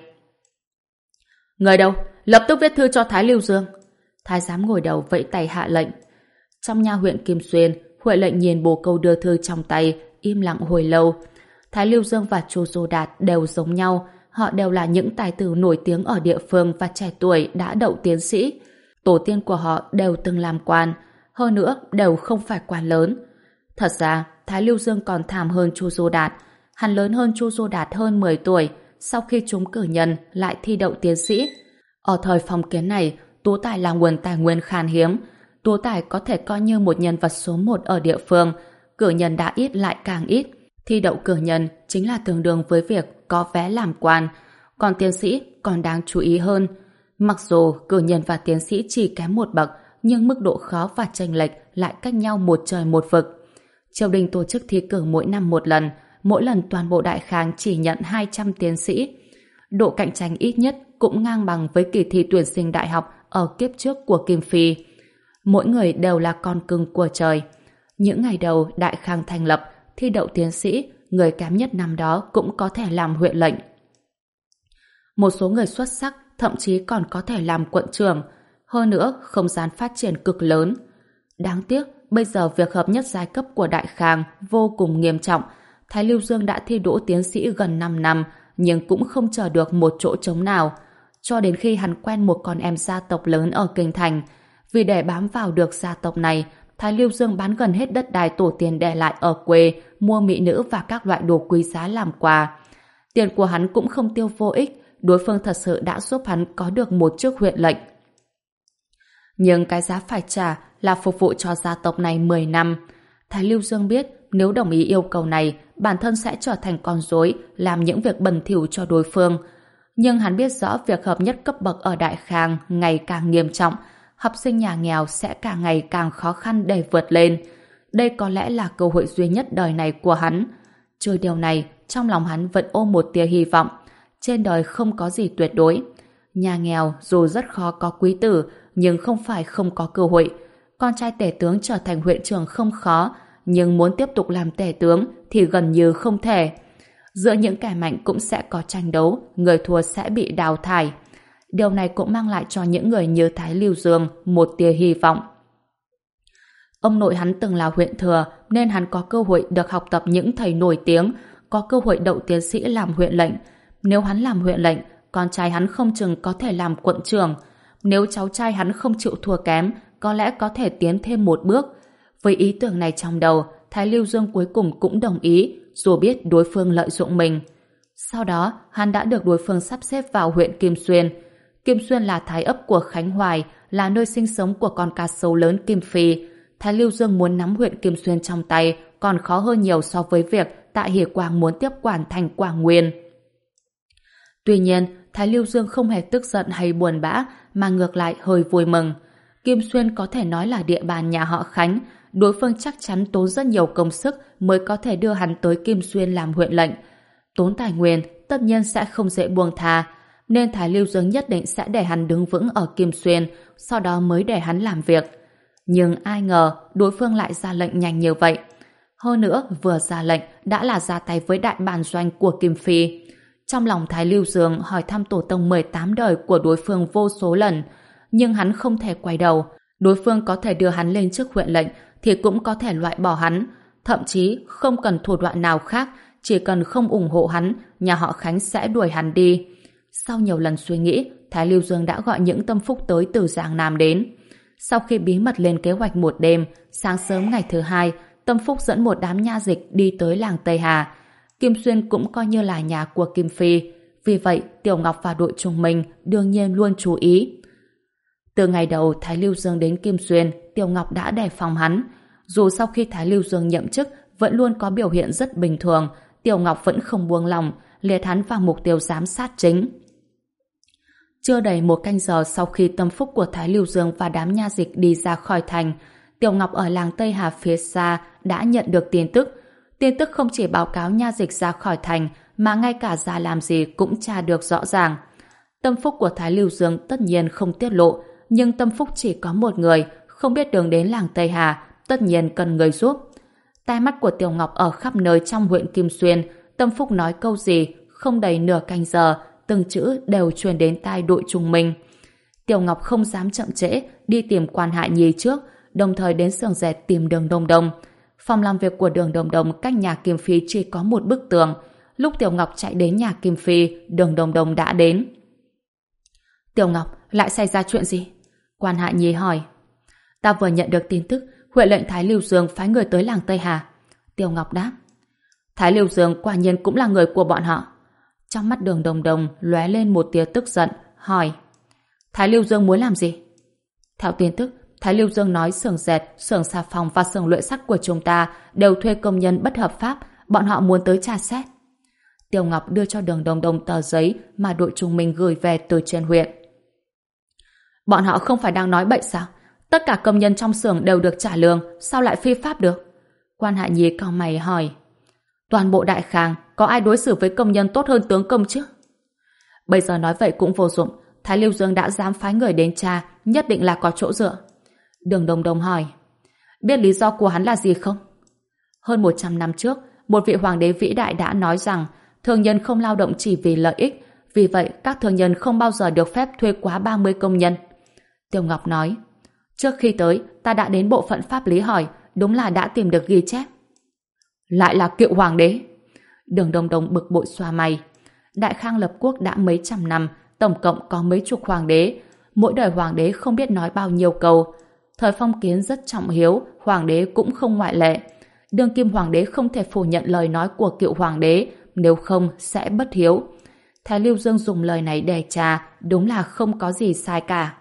Speaker 1: Người đâu? Lập tức viết thư cho Thái Lưu Dương. Thái giám ngồi đầu vẫy tay hạ lệnh. Trong nha huyện Kim Xuyên, Huệ Lệnh nhìn bồ câu đưa thư trong tay, im lặng hồi lâu. Thái Lưu Dương và Chu Du Đạt đều giống nhau, họ đều là những tài tử nổi tiếng ở địa phương và trẻ tuổi đã đậu tiến sĩ. Tổ tiên của họ đều từng làm quan, hơn nữa đều không phải quan lớn. Thật ra, Thái Lưu Dương còn thảm hơn Chu Du Đạt. Hắn lớn hơn Chu Du Đạt hơn mười tuổi, sau khi trúng cử nhân lại thi đậu tiến sĩ. Ở thời phong kiến này, tú tài là nguồn tài nguyên khan hiếm. Tú tài có thể coi như một nhân vật số một ở địa phương. Cử nhân đã ít lại càng ít. Thi đậu cử nhân chính là tương đương với việc có vé làm quan. Còn tiến sĩ còn đáng chú ý hơn. Mặc dù cử nhân và tiến sĩ chỉ kém một bậc, nhưng mức độ khó và chênh lệch lại cách nhau một trời một vực. Triều đình tổ chức thi cử mỗi năm một lần, mỗi lần toàn bộ Đại Khang chỉ nhận hai trăm tiến sĩ. Độ cạnh tranh ít nhất cũng ngang bằng với kỳ thi tuyển sinh đại học ở kiếp trước của Kim Phi. Mỗi người đều là con cưng của trời. Những ngày đầu Đại Khang thành lập, thi đậu tiến sĩ, người kém nhất năm đó cũng có thể làm huyện lệnh. Một số người xuất sắc thậm chí còn có thể làm quận trưởng. Hơn nữa, không gian phát triển cực lớn. Đáng tiếc, bây giờ việc hợp nhất giai cấp của Đại Khang vô cùng nghiêm trọng. Thái Lưu Dương đã thi đỗ tiến sĩ gần năm năm, nhưng cũng không chờ được một chỗ trống nào. Cho đến khi hắn quen một con em gia tộc lớn ở Kinh Thành. Vì để bám vào được gia tộc này, Thái Lưu Dương bán gần hết đất đai tổ tiên để lại ở quê, mua mỹ nữ và các loại đồ quý giá làm quà. Tiền của hắn cũng không tiêu vô ích, đối phương thật sự đã giúp hắn có được một chức huyện lệnh. Nhưng cái giá phải trả là phục vụ cho gia tộc này mười năm. Thái Lưu Dương biết nếu đồng ý yêu cầu này, bản thân sẽ trở thành con rối, làm những việc bẩn thỉu cho đối phương. Nhưng hắn biết rõ việc hợp nhất cấp bậc ở Đại Khang ngày càng nghiêm trọng, học sinh nhà nghèo sẽ càng ngày càng khó khăn để vượt lên. Đây có lẽ là cơ hội duy nhất đời này của hắn. Trừ điều này, trong lòng hắn vẫn ôm một tia hy vọng. Trên đời không có gì tuyệt đối. Nhà nghèo dù rất khó có quý tử, nhưng không phải không có cơ hội. Con trai tể tướng trở thành huyện trưởng không khó, nhưng muốn tiếp tục làm tể tướng thì gần như không thể. Giữa những kẻ mạnh cũng sẽ có tranh đấu, người thua sẽ bị đào thải. Điều này cũng mang lại cho những người như Thái Lưu Dương một tia hy vọng. Ông nội hắn từng là huyện thừa nên hắn có cơ hội được học tập những thầy nổi tiếng, có cơ hội đậu tiến sĩ làm huyện lệnh. Nếu hắn làm huyện lệnh, con trai hắn không chừng có thể làm quận trưởng. Nếu cháu trai hắn không chịu thua kém, có lẽ có thể tiến thêm một bước. Với ý tưởng này trong đầu, Thái Lưu Dương cuối cùng cũng đồng ý, dù biết đối phương lợi dụng mình. Sau đó, hắn đã được đối phương sắp xếp vào huyện Kim Xuyên. Kim Xuyên là thái ấp của Khánh Hoài, là nơi sinh sống của con cá sấu lớn Kim Phi. Thái Lưu Dương muốn nắm huyện Kim Xuyên trong tay còn khó hơn nhiều so với việc Tạ Hỷ Quang muốn tiếp quản thành Quảng Nguyên. Tuy nhiên, Thái Lưu Dương không hề tức giận hay buồn bã, mà ngược lại hơi vui mừng. Kim Xuyên có thể nói là địa bàn nhà họ Khánh, đối phương chắc chắn tốn rất nhiều công sức mới có thể đưa hắn tới Kim Xuyên làm huyện lệnh. Tốn tài nguyên, tất nhiên sẽ không dễ buông tha, nên Thái Lưu Dương nhất định sẽ để hắn đứng vững ở Kim Xuyên, sau đó mới để hắn làm việc. Nhưng ai ngờ, đối phương lại ra lệnh nhanh như vậy. Hơn nữa, vừa ra lệnh đã là ra tay với đại bản doanh của Kim Phi. Trong lòng Thái Lưu Dương hỏi thăm tổ tông mười tám đời của đối phương vô số lần, nhưng hắn không thể quay đầu. Đối phương có thể đưa hắn lên chức huyện lệnh thì cũng có thể loại bỏ hắn, thậm chí không cần thủ đoạn nào khác, chỉ cần không ủng hộ hắn, nhà họ Khánh sẽ đuổi hắn đi. Sau nhiều lần suy nghĩ, Thái Lưu Dương đã gọi những tâm phúc tới từ Giang Nam đến. Sau khi bí mật lên kế hoạch một đêm, sáng sớm ngày thứ hai, Tâm Phúc dẫn một đám nha dịch đi tới làng Tây Hà. Kim Xuyên cũng coi như là nhà của Kim Phi, vì vậy Tiểu Ngọc và đội Trung Minh đương nhiên luôn chú ý. Từ ngày đầu Thái Lưu Dương đến Kim Xuyên, Tiểu Ngọc đã đề phòng hắn. Dù sau khi Thái Lưu Dương nhậm chức vẫn luôn có biểu hiện rất bình thường, Tiểu Ngọc vẫn không buông lòng, liệt hắn vào mục tiêu giám sát chính. Chưa đầy một canh giờ sau khi tâm phúc của Thái Lưu Dương và đám nha dịch đi ra khỏi thành, Tiểu Ngọc ở làng Tây Hà phía xa đã nhận được tin tức. Tin tức không chỉ báo cáo nha dịch ra khỏi thành, mà ngay cả ra làm gì cũng tra được rõ ràng. Tâm phúc của Thái Lưu Dương tất nhiên không tiết lộ, nhưng tâm phúc chỉ có một người, không biết đường đến làng Tây Hà, tất nhiên cần người giúp. Tai mắt của Tiểu Ngọc ở khắp nơi trong huyện Kim Xuyên, Tâm phúc nói câu gì, không đầy nửa canh giờ, từng chữ đều truyền đến tai đội Trung Minh. Tiểu Ngọc không dám chậm trễ, đi tìm Quan Hạ Nhi trước, đồng thời đến xưởng dệt tìm Đường Đông Đông. Phòng làm việc của Đường Đông Đông cách nhà Kim Phi chỉ có một bức tường. Lúc Tiểu Ngọc chạy đến nhà Kim Phi, Đường Đông Đông đã đến. Tiểu Ngọc, lại xảy ra chuyện gì? Quan Hạ Nhi hỏi. Ta vừa nhận được tin tức Huệ lệnh Thái Lưu Dương phái người tới làng Tây Hà. Tiểu Ngọc đáp. Thái Lưu Dương quả nhiên cũng là người của bọn họ. Trong mắt Đường Đông Đông lóe lên một tia tức giận, hỏi. Thái Lưu Dương muốn làm gì? Theo tin tức, Thái Lưu Dương nói xưởng dệt, xưởng xà phòng và xưởng luyện sắt của chúng ta đều thuê công nhân bất hợp pháp, bọn họ muốn tới tra xét. Tiểu Ngọc đưa cho Đường Đông Đông tờ giấy mà đội chúng mình gửi về từ trên huyện. Bọn họ không phải đang nói bậy sao? Tất cả công nhân trong xưởng đều được trả lương, sao lại phi pháp được? Quan Hạ Nhi cau mày hỏi. Toàn bộ Đại Khang có ai đối xử với công nhân tốt hơn tướng công chứ? Bây giờ nói vậy cũng vô dụng. Thái Lưu Dương đã dám phái người đến tra, nhất định là có chỗ dựa. Đường Đông Đông hỏi. Biết lý do của hắn là gì không? Hơn một trăm năm trước, một vị hoàng đế vĩ đại đã nói rằng thương nhân không lao động chỉ vì lợi ích, vì vậy các thương nhân không bao giờ được phép thuê quá ba mươi công nhân. Tiêu Ngọc nói. Trước khi tới, ta đã đến bộ phận pháp lý hỏi, đúng là đã tìm được ghi chép. Lại là cựu hoàng đế. Đường Đông Đông bực bội xoa mày. Đại Khang lập quốc đã mấy trăm năm, tổng cộng có mấy chục hoàng đế. Mỗi đời hoàng đế không biết nói bao nhiêu câu. Thời phong kiến rất trọng hiếu, hoàng đế cũng không ngoại lệ. Đương kim hoàng đế không thể phủ nhận lời nói của cựu hoàng đế, nếu không sẽ bất hiếu. Thái Lưu Dương dùng lời này để trà, đúng là không có gì sai cả.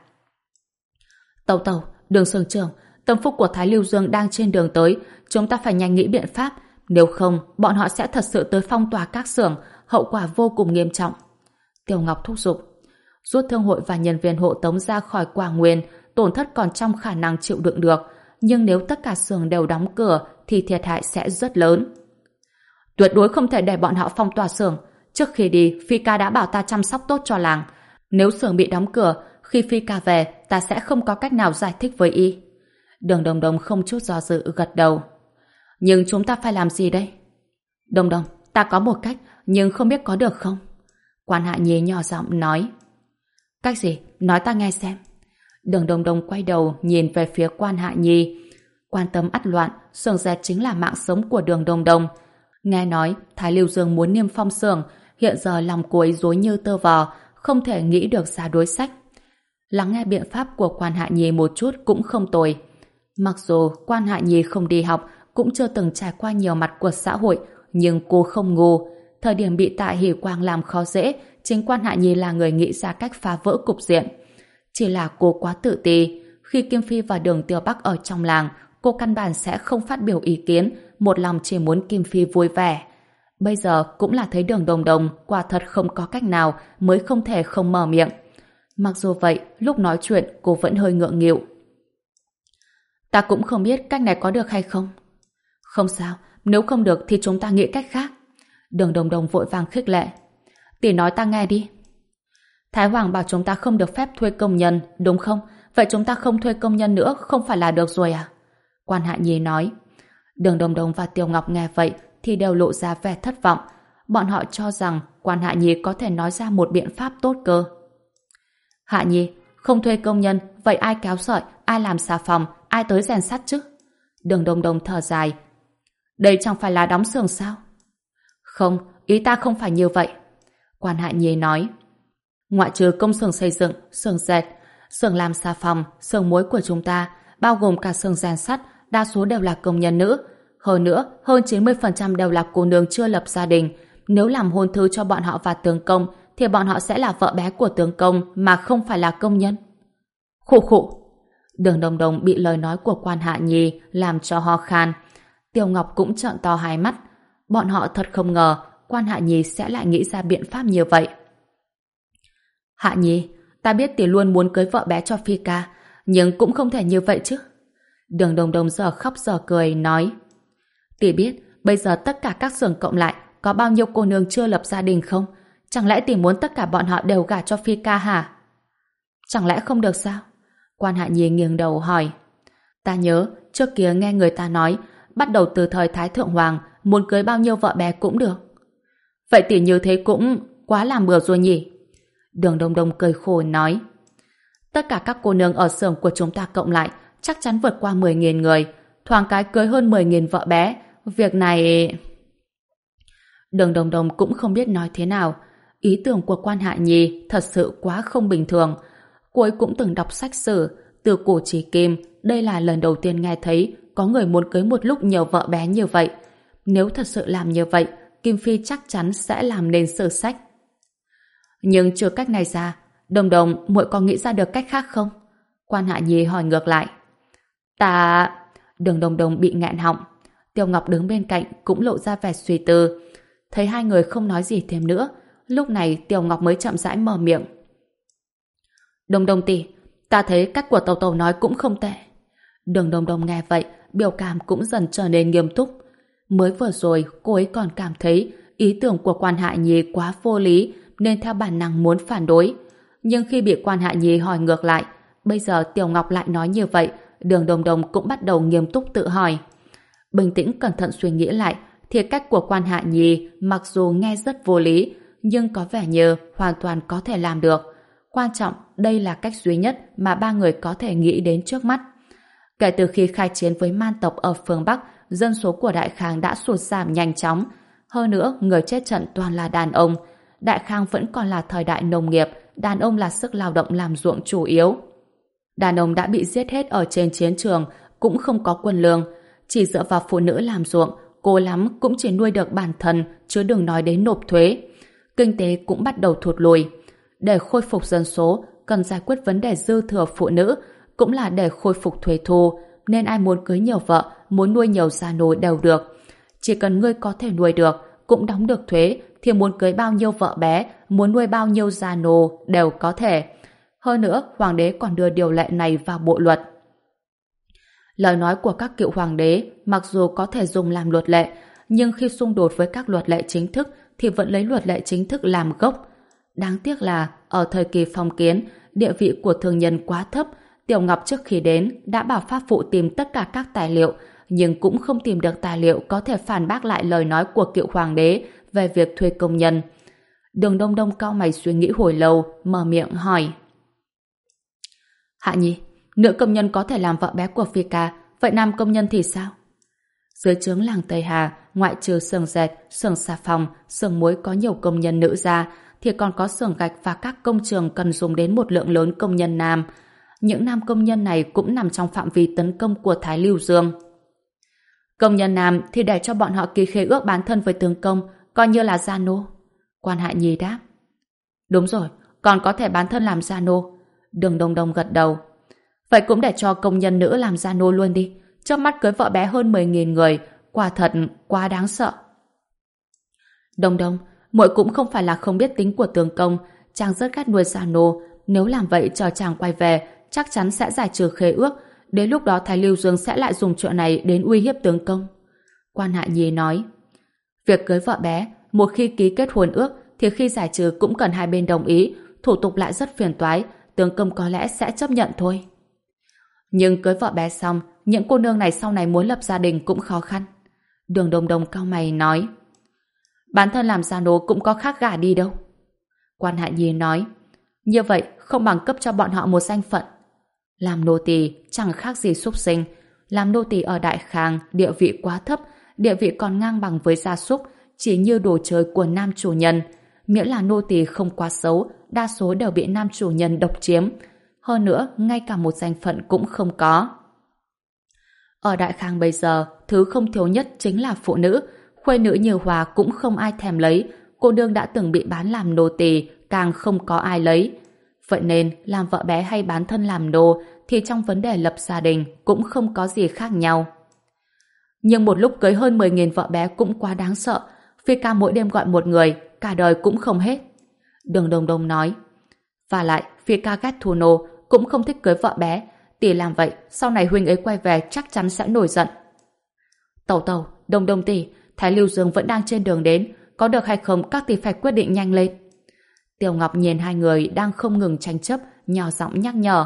Speaker 1: Tẩu tẩu, Đường Sưởng trưởng, tâm phúc của Thái Lưu Dương đang trên đường tới, chúng ta phải nhanh nghĩ biện pháp, nếu không bọn họ sẽ thật sự tới phong tỏa các xưởng, hậu quả vô cùng nghiêm trọng. Tiểu Ngọc thúc giục. Rút thương hội và nhân viên hộ tống ra khỏi Quả Nguyên, tổn thất còn trong khả năng chịu đựng được, nhưng nếu tất cả xưởng đều đóng cửa thì thiệt hại sẽ rất lớn. Tuyệt đối không thể để bọn họ phong tỏa xưởng. Trước khi đi, Phi ca đã bảo ta chăm sóc tốt cho làng. Nếu xưởng bị đóng cửa, khi Phi ca về, ta sẽ không có cách nào giải thích với y. Đường Đông Đông không chút do dự gật đầu. Nhưng chúng ta phải làm gì đây? Đông Đông, ta có một cách, nhưng không biết có được không? Quan Hạ Nhi nhỏ giọng nói. Cách gì? Nói ta nghe xem. Đường Đông Đông quay đầu nhìn về phía Quan Hạ Nhi. Quan tâm ắt loạn, xưởng dệt chính là mạng sống của Đường Đông Đông. Nghe nói Thái Lưu Dương muốn niêm phong xưởng, hiện giờ lòng cô ấy rối như tơ vò, không thể nghĩ được ra đối sách. Lắng nghe biện pháp của Quan Hạ Nhi một chút cũng không tồi. Mặc dù Quan Hạ Nhi không đi học, cũng chưa từng trải qua nhiều mặt của xã hội, nhưng cô không ngu. Thời điểm bị Tạ Hỷ Quang làm khó dễ, chính Quan Hạ Nhi là người nghĩ ra cách phá vỡ cục diện. Chỉ là cô quá tự ti. Khi Kim Phi và Đường Tiêu Bắc ở trong làng, cô căn bản sẽ không phát biểu ý kiến, một lòng chỉ muốn Kim Phi vui vẻ. Bây giờ cũng là thấy Đường Đông Đông quả thật không có cách nào mới không thể không mở miệng. Mặc dù vậy, lúc nói chuyện cô vẫn hơi ngượng nghịu. Ta cũng không biết cách này có được hay không. Không sao, nếu không được thì chúng ta nghĩ cách khác. Đường Đông Đông vội vàng khích lệ. Tỷ nói ta nghe đi. Thái Hoàng bảo chúng ta không được phép thuê công nhân, đúng không? Vậy chúng ta không thuê công nhân nữa, không phải là được rồi à? Quan Hạ Nhi nói. Đường Đông Đông và Tiêu Ngọc nghe vậy thì đều lộ ra vẻ thất vọng. Bọn họ cho rằng Quan Hạ Nhi có thể nói ra một biện pháp tốt cơ. Hạ Nhi, không thuê công nhân, vậy ai kéo sợi, ai làm xà phòng, ai tới rèn sắt chứ? Đường Đông Đông thở dài. Đây chẳng phải là đóng xưởng sao? Không, ý ta không phải như vậy. Quan Hạ Nhi nói. Ngoại trừ công xưởng xây dựng, xưởng dệt, xưởng làm xà phòng, xưởng muối của chúng ta, bao gồm cả xưởng rèn sắt, đa số đều là công nhân nữ. Hơn nữa, hơn chín mươi phần trăm đều là cô nương chưa lập gia đình. Nếu làm hôn thư cho bọn họ và tướng công, thì bọn họ sẽ là vợ bé của tướng công mà không phải là công nhân. Khụ khụ. Đường Đông Đông bị lời nói của Quan Hạ Nhi làm cho ho khan. Tiêu Ngọc cũng trợn to hai mắt. Bọn họ thật không ngờ Quan Hạ Nhi sẽ lại nghĩ ra biện pháp như vậy. Hạ Nhi, ta biết tỷ luôn muốn cưới vợ bé cho Phi ca, nhưng cũng không thể như vậy chứ. Đường Đông Đông giờ khóc giờ cười nói. Tỷ biết bây giờ tất cả các xưởng cộng lại có bao nhiêu cô nương chưa lập gia đình không? Chẳng lẽ tỷ muốn tất cả bọn họ đều gả cho Phi ca hả? Chẳng lẽ không được sao? Quan Hạ Nhi nghiêng đầu hỏi. Ta nhớ trước kia nghe người ta nói bắt đầu từ thời Thái Thượng Hoàng muốn cưới bao nhiêu vợ bé cũng được. Vậy tỷ như thế cũng quá làm bừa rồi nhỉ? Đường Đông Đông cười khổ nói. Tất cả các cô nương ở xưởng của chúng ta cộng lại chắc chắn vượt qua mười nghìn người. Thoáng cái cưới hơn mười nghìn vợ bé. Việc này... Đường Đồng Đồng cũng không biết nói thế nào. Ý tưởng của Quan Hạ Nhi thật sự quá không bình thường. Cô ấy cũng từng đọc sách sử. Từ cổ chí kim, đây là lần đầu tiên nghe thấy có người muốn cưới một lúc nhiều vợ bé như vậy. Nếu thật sự làm như vậy, Kim Phi chắc chắn sẽ làm nên sử sách. Nhưng trừ cách này ra, Đồng Đồng, muội có nghĩ ra được cách khác không? Quan Hạ Nhi hỏi ngược lại. Ta... Đường Đồng Đồng bị nghẹn họng. Tiêu Ngọc đứng bên cạnh cũng lộ ra vẻ suy tư. Thấy hai người không nói gì thêm nữa, lúc này Tiêu Ngọc mới chậm rãi mở miệng. Đồng Đồng tỷ, ta thấy cách của Tàu Tàu nói cũng không tệ. Đường Đồng Đồng nghe vậy, biểu cảm cũng dần trở nên nghiêm túc. Mới vừa rồi, cô ấy còn cảm thấy ý tưởng của Quan Hạ Nhi quá vô lý, nên theo bản năng muốn phản đối. Nhưng khi bị Quan Hạ Nhi hỏi ngược lại, bây giờ Tiểu Ngọc lại nói như vậy, Đường Đồng Đồng cũng bắt đầu nghiêm túc tự hỏi. Bình tĩnh cẩn thận suy nghĩ lại, thì cách của Quan Hạ Nhi mặc dù nghe rất vô lý, nhưng có vẻ như hoàn toàn có thể làm được. Quan trọng, đây là cách duy nhất mà ba người có thể nghĩ đến trước mắt. Kể từ khi khai chiến với man tộc ở phương Bắc, dân số của Đại Khang đã sụt giảm nhanh chóng. Hơn nữa, người chết trận toàn là đàn ông. Đại Khang vẫn còn là thời đại nông nghiệp, đàn ông là sức lao động làm ruộng chủ yếu. Đàn ông đã bị giết hết ở trên chiến trường, cũng không có quân lương. Chỉ dựa vào phụ nữ làm ruộng, cố lắm cũng chỉ nuôi được bản thân, chứ đừng nói đến nộp thuế. Kinh tế cũng bắt đầu thụt lùi. Để khôi phục dân số, cần giải quyết vấn đề dư thừa phụ nữ, cũng là để khôi phục thuế thu, nên ai muốn cưới nhiều vợ, muốn nuôi nhiều gia nô đều được. Chỉ cần ngươi có thể nuôi được, cũng đóng được thuế, thì muốn cưới bao nhiêu vợ bé, muốn nuôi bao nhiêu gia nô đều có thể. Hơn nữa, hoàng đế còn đưa điều lệ này vào bộ luật. Lời nói của các cựu hoàng đế mặc dù có thể dùng làm luật lệ, nhưng khi xung đột với các luật lệ chính thức thì vẫn lấy luật lệ chính thức làm gốc. Đáng tiếc là ở thời kỳ phong kiến, địa vị của thương nhân quá thấp. Tiểu Ngọc trước khi đến đã bảo Pháp Phụ tìm tất cả các tài liệu, nhưng cũng không tìm được tài liệu có thể phản bác lại lời nói của cựu hoàng đế về việc thuê công nhân. Đường Đông Đông cau mày suy nghĩ hồi lâu, mở miệng hỏi. Hạ Nhi, nữ công nhân có thể làm vợ bé của Phi Ca, vậy nam công nhân thì sao? Dưới trướng làng Tây Hà, ngoại trừ xưởng dệt, xưởng xà phòng, xưởng muối có nhiều công nhân nữ ra, thì còn có xưởng gạch và các công trường cần dùng đến một lượng lớn công nhân nam. Những nam công nhân này cũng nằm trong phạm vi tấn công của Thái Lưu Dương. Công nhân nam thì để cho bọn họ ký khế ước bán thân với tướng công, coi như là gia nô. Quan Hạ Nhi đáp. Đúng rồi, còn có thể bán thân làm gia nô. Đường Đông Đông gật đầu. Vậy cũng để cho công nhân nữ làm gia nô luôn đi. Trước mắt cưới vợ bé hơn mười nghìn người, quả thật quá đáng sợ. Đông Đông, muội cũng không phải là không biết tính của tướng công, chàng rất ghét nuôi gia nô, nếu làm vậy chờ chàng quay về, chắc chắn sẽ giải trừ khế ước, đến lúc đó Thái Lưu Dương sẽ lại dùng chuyện này đến uy hiếp tướng công. Quan Hạ Nhi nói, việc cưới vợ bé, một khi ký kết hôn ước thì khi giải trừ cũng cần hai bên đồng ý, thủ tục lại rất phiền toái, tướng công có lẽ sẽ chấp nhận thôi. Nhưng cưới vợ bé xong, những cô nương này sau này muốn lập gia đình cũng khó khăn. Đường Đông Đông cau mày nói, bản thân làm gia nô cũng có khác gả đi đâu. Quan Hạ Nhi nói, như vậy không bằng cấp cho bọn họ một danh phận. Làm nô tỳ chẳng khác gì súc sinh. Làm nô tỳ ở Đại Khang địa vị quá thấp, địa vị còn ngang bằng với gia súc, chỉ như đồ chơi của nam chủ nhân. Miễn là nô tỳ không quá xấu, đa số đều bị nam chủ nhân độc chiếm. Hơn nữa, ngay cả một danh phận cũng không có. Ở Đại Khang bây giờ, thứ không thiếu nhất chính là phụ nữ. Khuê nữ Như Hòa cũng không ai thèm lấy. Cô nương đã từng bị bán làm nô tỳ, càng không có ai lấy. Vậy nên, làm vợ bé hay bán thân làm nô thì trong vấn đề lập gia đình cũng không có gì khác nhau. Nhưng một lúc cưới hơn mười nghìn vợ bé cũng quá đáng sợ. Phi Ca mỗi đêm gọi một người, cả đời cũng không hết. Đường Đông Đông nói, và lại Phi Ca ghét thù nô, cũng không thích cưới vợ bé. Tỷ làm vậy, sau này huynh ấy quay về chắc chắn sẽ nổi giận. Tẩu tẩu, Đông Đông tỷ, Thái Lưu Dương vẫn đang trên đường đến, có được hay không các tỷ phải quyết định nhanh lên. Tiểu Ngọc nhìn hai người đang không ngừng tranh chấp, nhỏ giọng nhắc nhở.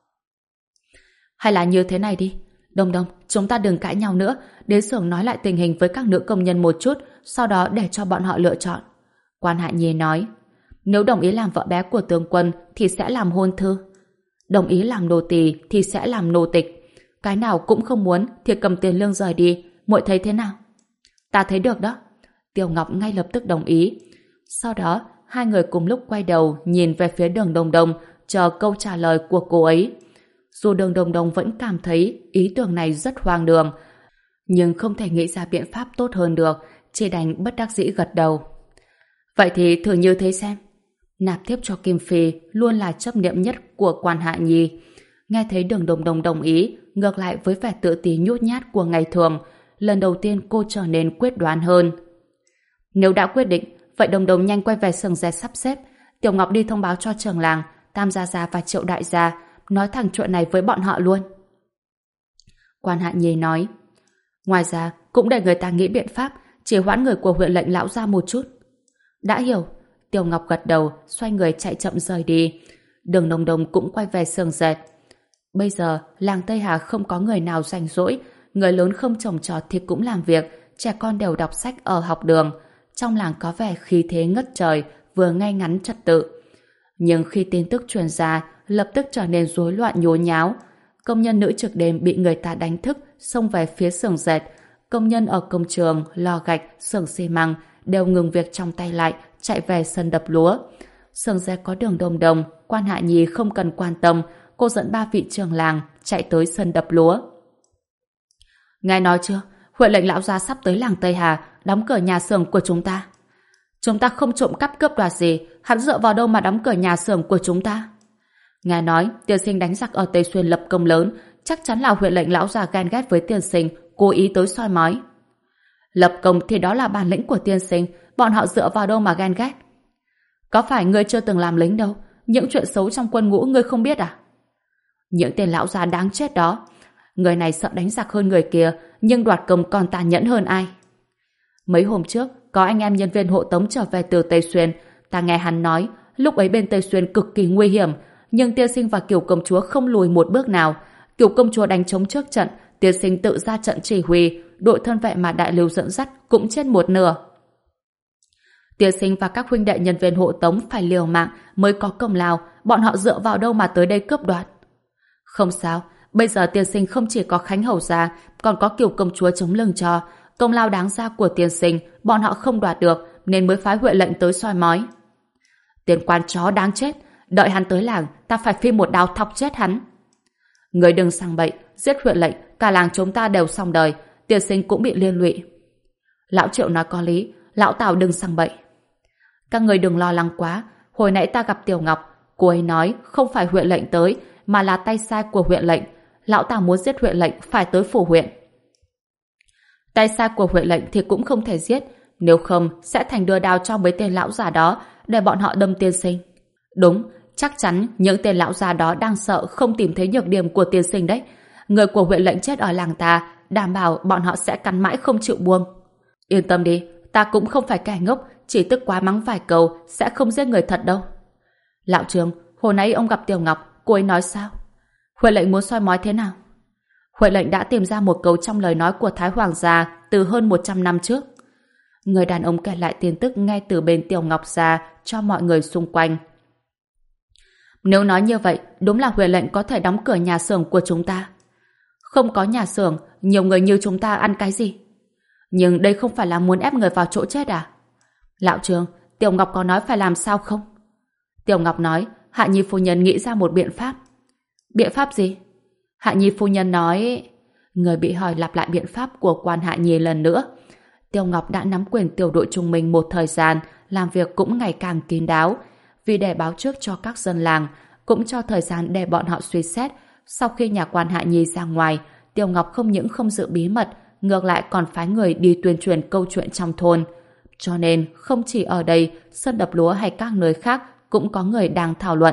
Speaker 1: Hay là như thế này đi, Đông Đông, chúng ta đừng cãi nhau nữa, đến xưởng nói lại tình hình với các nữ công nhân một chút, sau đó để cho bọn họ lựa chọn. Quan Hạ Nhi nói, nếu đồng ý làm vợ bé của tướng quân thì sẽ làm hôn thư, đồng ý làm nô tỳ thì sẽ làm nô tịch. Cái nào cũng không muốn thì cầm tiền lương rời đi, muội thấy thế nào? Ta thấy được đó. Tiêu Ngọc ngay lập tức đồng ý. Sau đó, hai người cùng lúc quay đầu nhìn về phía Đường Đồng Đồng, chờ câu trả lời của cô ấy. Dù Đường Đồng Đồng vẫn cảm thấy ý tưởng này rất hoang đường, nhưng không thể nghĩ ra biện pháp tốt hơn được, chỉ đành bất đắc dĩ gật đầu. Vậy thì thử như thế xem. Nạp tiếp cho Kim Phi luôn là chấp niệm nhất của Quan Hạ Nhi. Nghe thấy Đường Đồng Đồng đồng ý, ngược lại với vẻ tự ti nhút nhát của ngày thường, lần đầu tiên cô trở nên quyết đoán hơn. Nếu đã quyết định, vậy Đồng Đồng nhanh quay về xưởng dệt sắp xếp. Tiểu Ngọc đi thông báo cho trưởng làng, Tam Gia Gia và Triệu Đại Gia, nói thẳng chuyện này với bọn họ luôn. Quan Hạ Nhi nói, ngoài ra cũng để người ta nghĩ biện pháp chỉ hoãn người của huyện lệnh lão gia một chút. Đã hiểu. Tiểu Ngọc gật đầu, xoay người chạy chậm rời đi. Đường Đồng Đồng cũng quay về xưởng dệt. Bây giờ làng Tây Hà không có người nào rảnh rỗi, người lớn không trồng trọt thì cũng làm việc, trẻ con đều đọc sách ở học đường. Trong làng có vẻ khí thế ngất trời, vừa ngay ngắn trật tự. Nhưng khi tin tức truyền ra, lập tức trở nên rối loạn nhốn nháo. Công nhân nữ trực đêm bị người ta đánh thức, xông về phía xưởng dệt. Công nhân ở công trường, lò gạch, xưởng xi măng đều ngừng việc trong tay lại, chạy về sân đập lúa. Xưởng dệt có Đường Đồng Đồng, Quan Hạ Nhi không cần quan tâm, cô dẫn ba vị trưởng làng chạy tới sân đập lúa. Nghe nói chưa, huyện lệnh lão gia sắp tới làng Tây Hà, đóng cửa nhà xưởng của chúng ta. Chúng ta không trộm cắp cướp đoạt gì, hắn dựa vào đâu mà đóng cửa nhà xưởng của chúng ta? Nghe nói tiên sinh đánh giặc ở Tây Xuyên lập công lớn, chắc chắn là huyện lệnh lão già ghen ghét với tiên sinh, cố ý tới soi mói. Lập công thì đó là bản lĩnh của tiên sinh, bọn họ dựa vào đâu mà ghen ghét? Có phải ngươi chưa từng làm lính đâu, những chuyện xấu trong quân ngũ ngươi không biết à? Những tên lão già đáng chết đó, người này sợ đánh giặc hơn người kia, nhưng đoạt công còn tàn nhẫn hơn ai? Mấy hôm trước, có anh em nhân viên hộ tống trở về từ Tây Xuyên, ta nghe hắn nói, lúc ấy bên Tây Xuyên cực kỳ nguy hiểm, nhưng tiên sinh và Kiều công chúa không lùi một bước nào. Kiều công chúa đánh trống trước trận, tiên sinh tự ra trận chỉ huy, đội thân vệ mà đại lưu dẫn dắt cũng chết một nửa. Tiên sinh và các huynh đệ nhân viên hộ tống phải liều mạng mới có công lao, bọn họ dựa vào đâu mà tới đây cướp đoạt? Không sao, bây giờ tiên sinh không chỉ có Khánh Hầu gia, còn có Kiều công chúa chống lưng cho, công lao đáng ra của tiên sinh bọn họ không đoạt được, nên mới phái huyện lệnh tới soi mói. Tiền quan chó đáng chết, đợi hắn tới làng, ta phải phi một đao thọc chết hắn. Người đừng sang bậy, giết huyện lệnh, cả làng chúng ta đều xong đời, tiên sinh cũng bị liên lụy. Lão Triệu nói có lý, lão Tào đừng sang bậy. Các người đừng lo lắng quá, hồi nãy ta gặp Tiểu Ngọc, cô ấy nói không phải huyện lệnh tới, mà là tay sai của huyện lệnh. Lão Tào muốn giết huyện lệnh phải tới phủ huyện. Tay sai của huyện lệnh thì cũng không thể giết, nếu không sẽ thành đưa đao cho mấy tên lão già đó để bọn họ đâm tiên sinh. Đúng, chắc chắn những tên lão già đó đang sợ không tìm thấy nhược điểm của tiên sinh đấy. Người của huyện lệnh chết ở làng ta, đảm bảo bọn họ sẽ cắn mãi không chịu buông. Yên tâm đi, ta cũng không phải kẻ ngốc, chỉ tức quá mắng vài câu sẽ không giết người thật đâu. Lão Trương, hồi nãy ông gặp Tiểu Ngọc, cô ấy nói sao? Huyện lệnh muốn soi mói thế nào? Huyện lệnh đã tìm ra một câu trong lời nói của Thái Hoàng gia từ hơn một trăm năm trước. Người đàn ông kể lại tin tức nghe từ bên Tiểu Ngọc ra cho mọi người xung quanh. Nếu nói như vậy, đúng là huyện lệnh có thể đóng cửa nhà xưởng của chúng ta. Không có nhà xưởng, nhiều người như chúng ta ăn cái gì? Nhưng đây không phải là muốn ép người vào chỗ chết à? Lão Trương, Tiểu Ngọc có nói phải làm sao không? Tiểu Ngọc nói, Hạ Nhi phu nhân nghĩ ra một biện pháp. Biện pháp gì? Hạ Nhi phu nhân nói... Người bị hỏi lặp lại biện pháp của Quan Hạ Nhi lần nữa. Tiêu Ngọc đã nắm quyền tiểu đội trung mình một thời gian, làm việc cũng ngày càng kín đáo. Vì để báo trước cho các dân làng, cũng cho thời gian để bọn họ suy xét. Sau khi nhà Quan Hạ Nhi ra ngoài, Tiêu Ngọc không những không giữ bí mật, ngược lại còn phái người đi tuyên truyền câu chuyện trong thôn. Cho nên, không chỉ ở đây, sân đập lúa hay các nơi khác cũng có người đang thảo luận.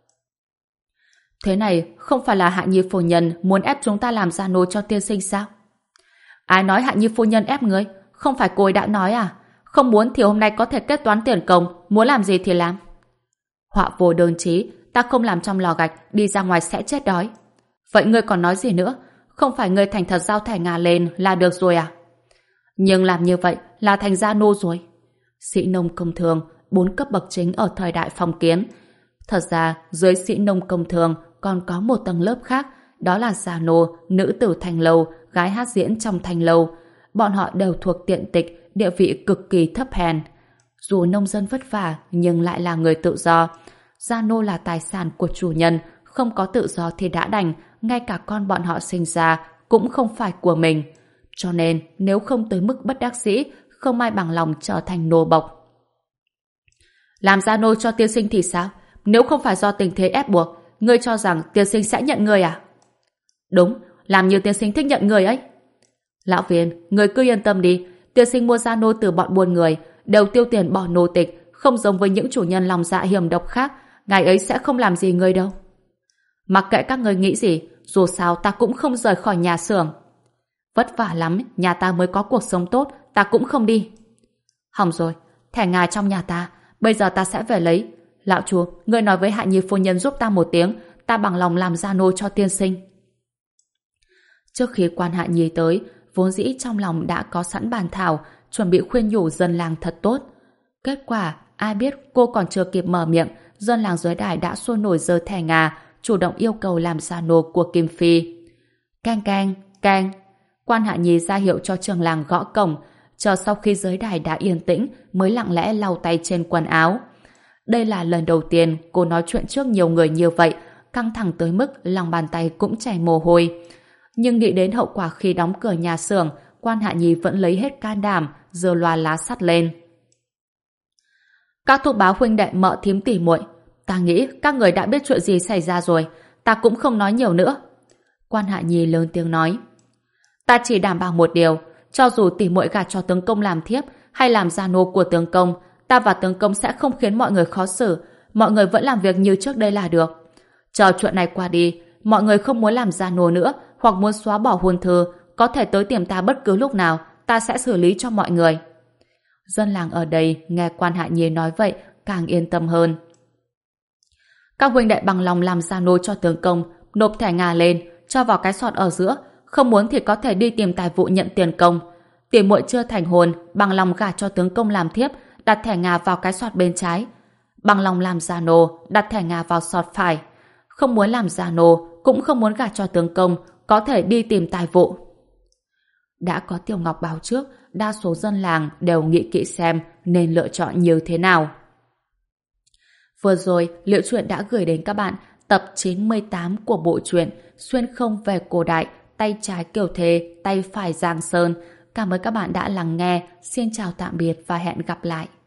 Speaker 1: Thế này, không phải là Hạ Nhi phu nhân muốn ép chúng ta làm gia nô cho tiên sinh sao? Ai nói Hạ Nhi phu nhân ép ngươi? Không phải cô ấy đã nói à? Không muốn thì hôm nay có thể kết toán tiền công, muốn làm gì thì làm. Họa vô đơn chí, ta không làm trong lò gạch, đi ra ngoài sẽ chết đói. Vậy ngươi còn nói gì nữa? Không phải ngươi thành thật giao thẻ Nga lên là được rồi à? Nhưng làm như vậy là thành gia nô rồi. Sĩ nông công thường, bốn cấp bậc chính ở thời đại phong kiến. Thật ra, dưới sĩ nông công thường còn có một tầng lớp khác, đó là già nô, nữ tử thanh lâu, gái hát diễn trong thanh lâu. Bọn họ đều thuộc tiện tịch, địa vị cực kỳ thấp hèn. Dù nông dân vất vả nhưng lại là người tự do. Gia nô là tài sản của chủ nhân, không có tự do thì đã đành, ngay cả con bọn họ sinh ra cũng không phải của mình. Cho nên nếu không tới mức bất đắc dĩ, không ai bằng lòng trở thành nô bộc. Làm gia nô cho tiên sinh thì sao? Nếu không phải do tình thế ép buộc, ngươi cho rằng tiên sinh sẽ nhận người à? Đúng, làm như tiên sinh thích nhận người ấy. Lão viên, người cứ yên tâm đi, tiên sinh mua gia nô từ bọn buôn người, đều tiêu tiền bỏ nô tịch, không giống với những chủ nhân lòng dạ hiểm độc khác, ngài ấy sẽ không làm gì người đâu. Mặc kệ các người nghĩ gì, dù sao ta cũng không rời khỏi nhà xưởng. Vất vả lắm, nhà ta mới có cuộc sống tốt, ta cũng không đi. Hỏng rồi, thẻ ngà trong nhà ta, bây giờ ta sẽ về lấy. Lão chúa, ngươi nói với Hạ Nhi phu nhân giúp ta một tiếng, ta bằng lòng làm gia nô cho tiên sinh. Trước khi quan Hạ Nhi tới, vốn dĩ trong lòng đã có sẵn bàn thảo, chuẩn bị khuyên nhủ dân làng thật tốt. Kết quả, ai biết cô còn chưa kịp mở miệng, dân làng dưới đài đã sôi nổi giơ thẻ ngà, chủ động yêu cầu làm gia nô của Kim Phi. Cang cang, cang. Quan Hạ Nhi ra hiệu cho trường làng gõ cổng, chờ sau khi dưới đài đã yên tĩnh mới lặng lẽ lau tay trên quần áo. Đây là lần đầu tiên cô nói chuyện trước nhiều người như vậy, căng thẳng tới mức lòng bàn tay cũng chảy mồ hôi. Nhưng nghĩ đến hậu quả khi đóng cửa nhà xưởng, quan Hạ Nhi vẫn lấy hết can đảm, giơ loa lá sắt lên. Các thúc báo huynh đệ mợ thím tỉ muội, ta nghĩ các người đã biết chuyện gì xảy ra rồi, ta cũng không nói nhiều nữa. Quan Hạ Nhi lớn tiếng nói. Ta chỉ đảm bảo một điều, cho dù tỉ muội gả cho tướng công làm thiếp hay làm gia nô của tướng công, ta và tướng công sẽ không khiến mọi người khó xử, mọi người vẫn làm việc như trước đây là được. Chờ chuyện này qua đi, mọi người không muốn làm gia nô nữa hoặc muốn xóa bỏ hôn thư, có thể tới tìm ta bất cứ lúc nào, ta sẽ xử lý cho mọi người. Dân làng ở đây nghe quan Hạ Nhi nói vậy càng yên tâm hơn. Các huynh đệ bằng lòng làm gia nô cho tướng công, nộp thẻ ngà lên, cho vào cái sọt ở giữa, không muốn thì có thể đi tìm tài vụ nhận tiền công. Tỉ muội chưa thành hôn, bằng lòng gả cho tướng công làm thiếp, đặt thẻ ngà vào cái sọt bên trái. Bằng lòng làm gia nô, đặt thẻ ngà vào sọt phải. Không muốn làm gia nô, cũng không muốn gả cho tướng công, có thể đi tìm tài vụ. Đã có Tiểu Ngọc báo trước, đa số dân làng đều nghĩ kỹ xem nên lựa chọn như thế nào. Vừa rồi, Liễu Chuyện đã gửi đến các bạn tập chín mươi tám của bộ truyện Xuyên không về cổ đại, tay trái Kiều Thề, tay phải Giang Sơn. Cảm ơn các bạn đã lắng nghe. Xin chào tạm biệt và hẹn gặp lại.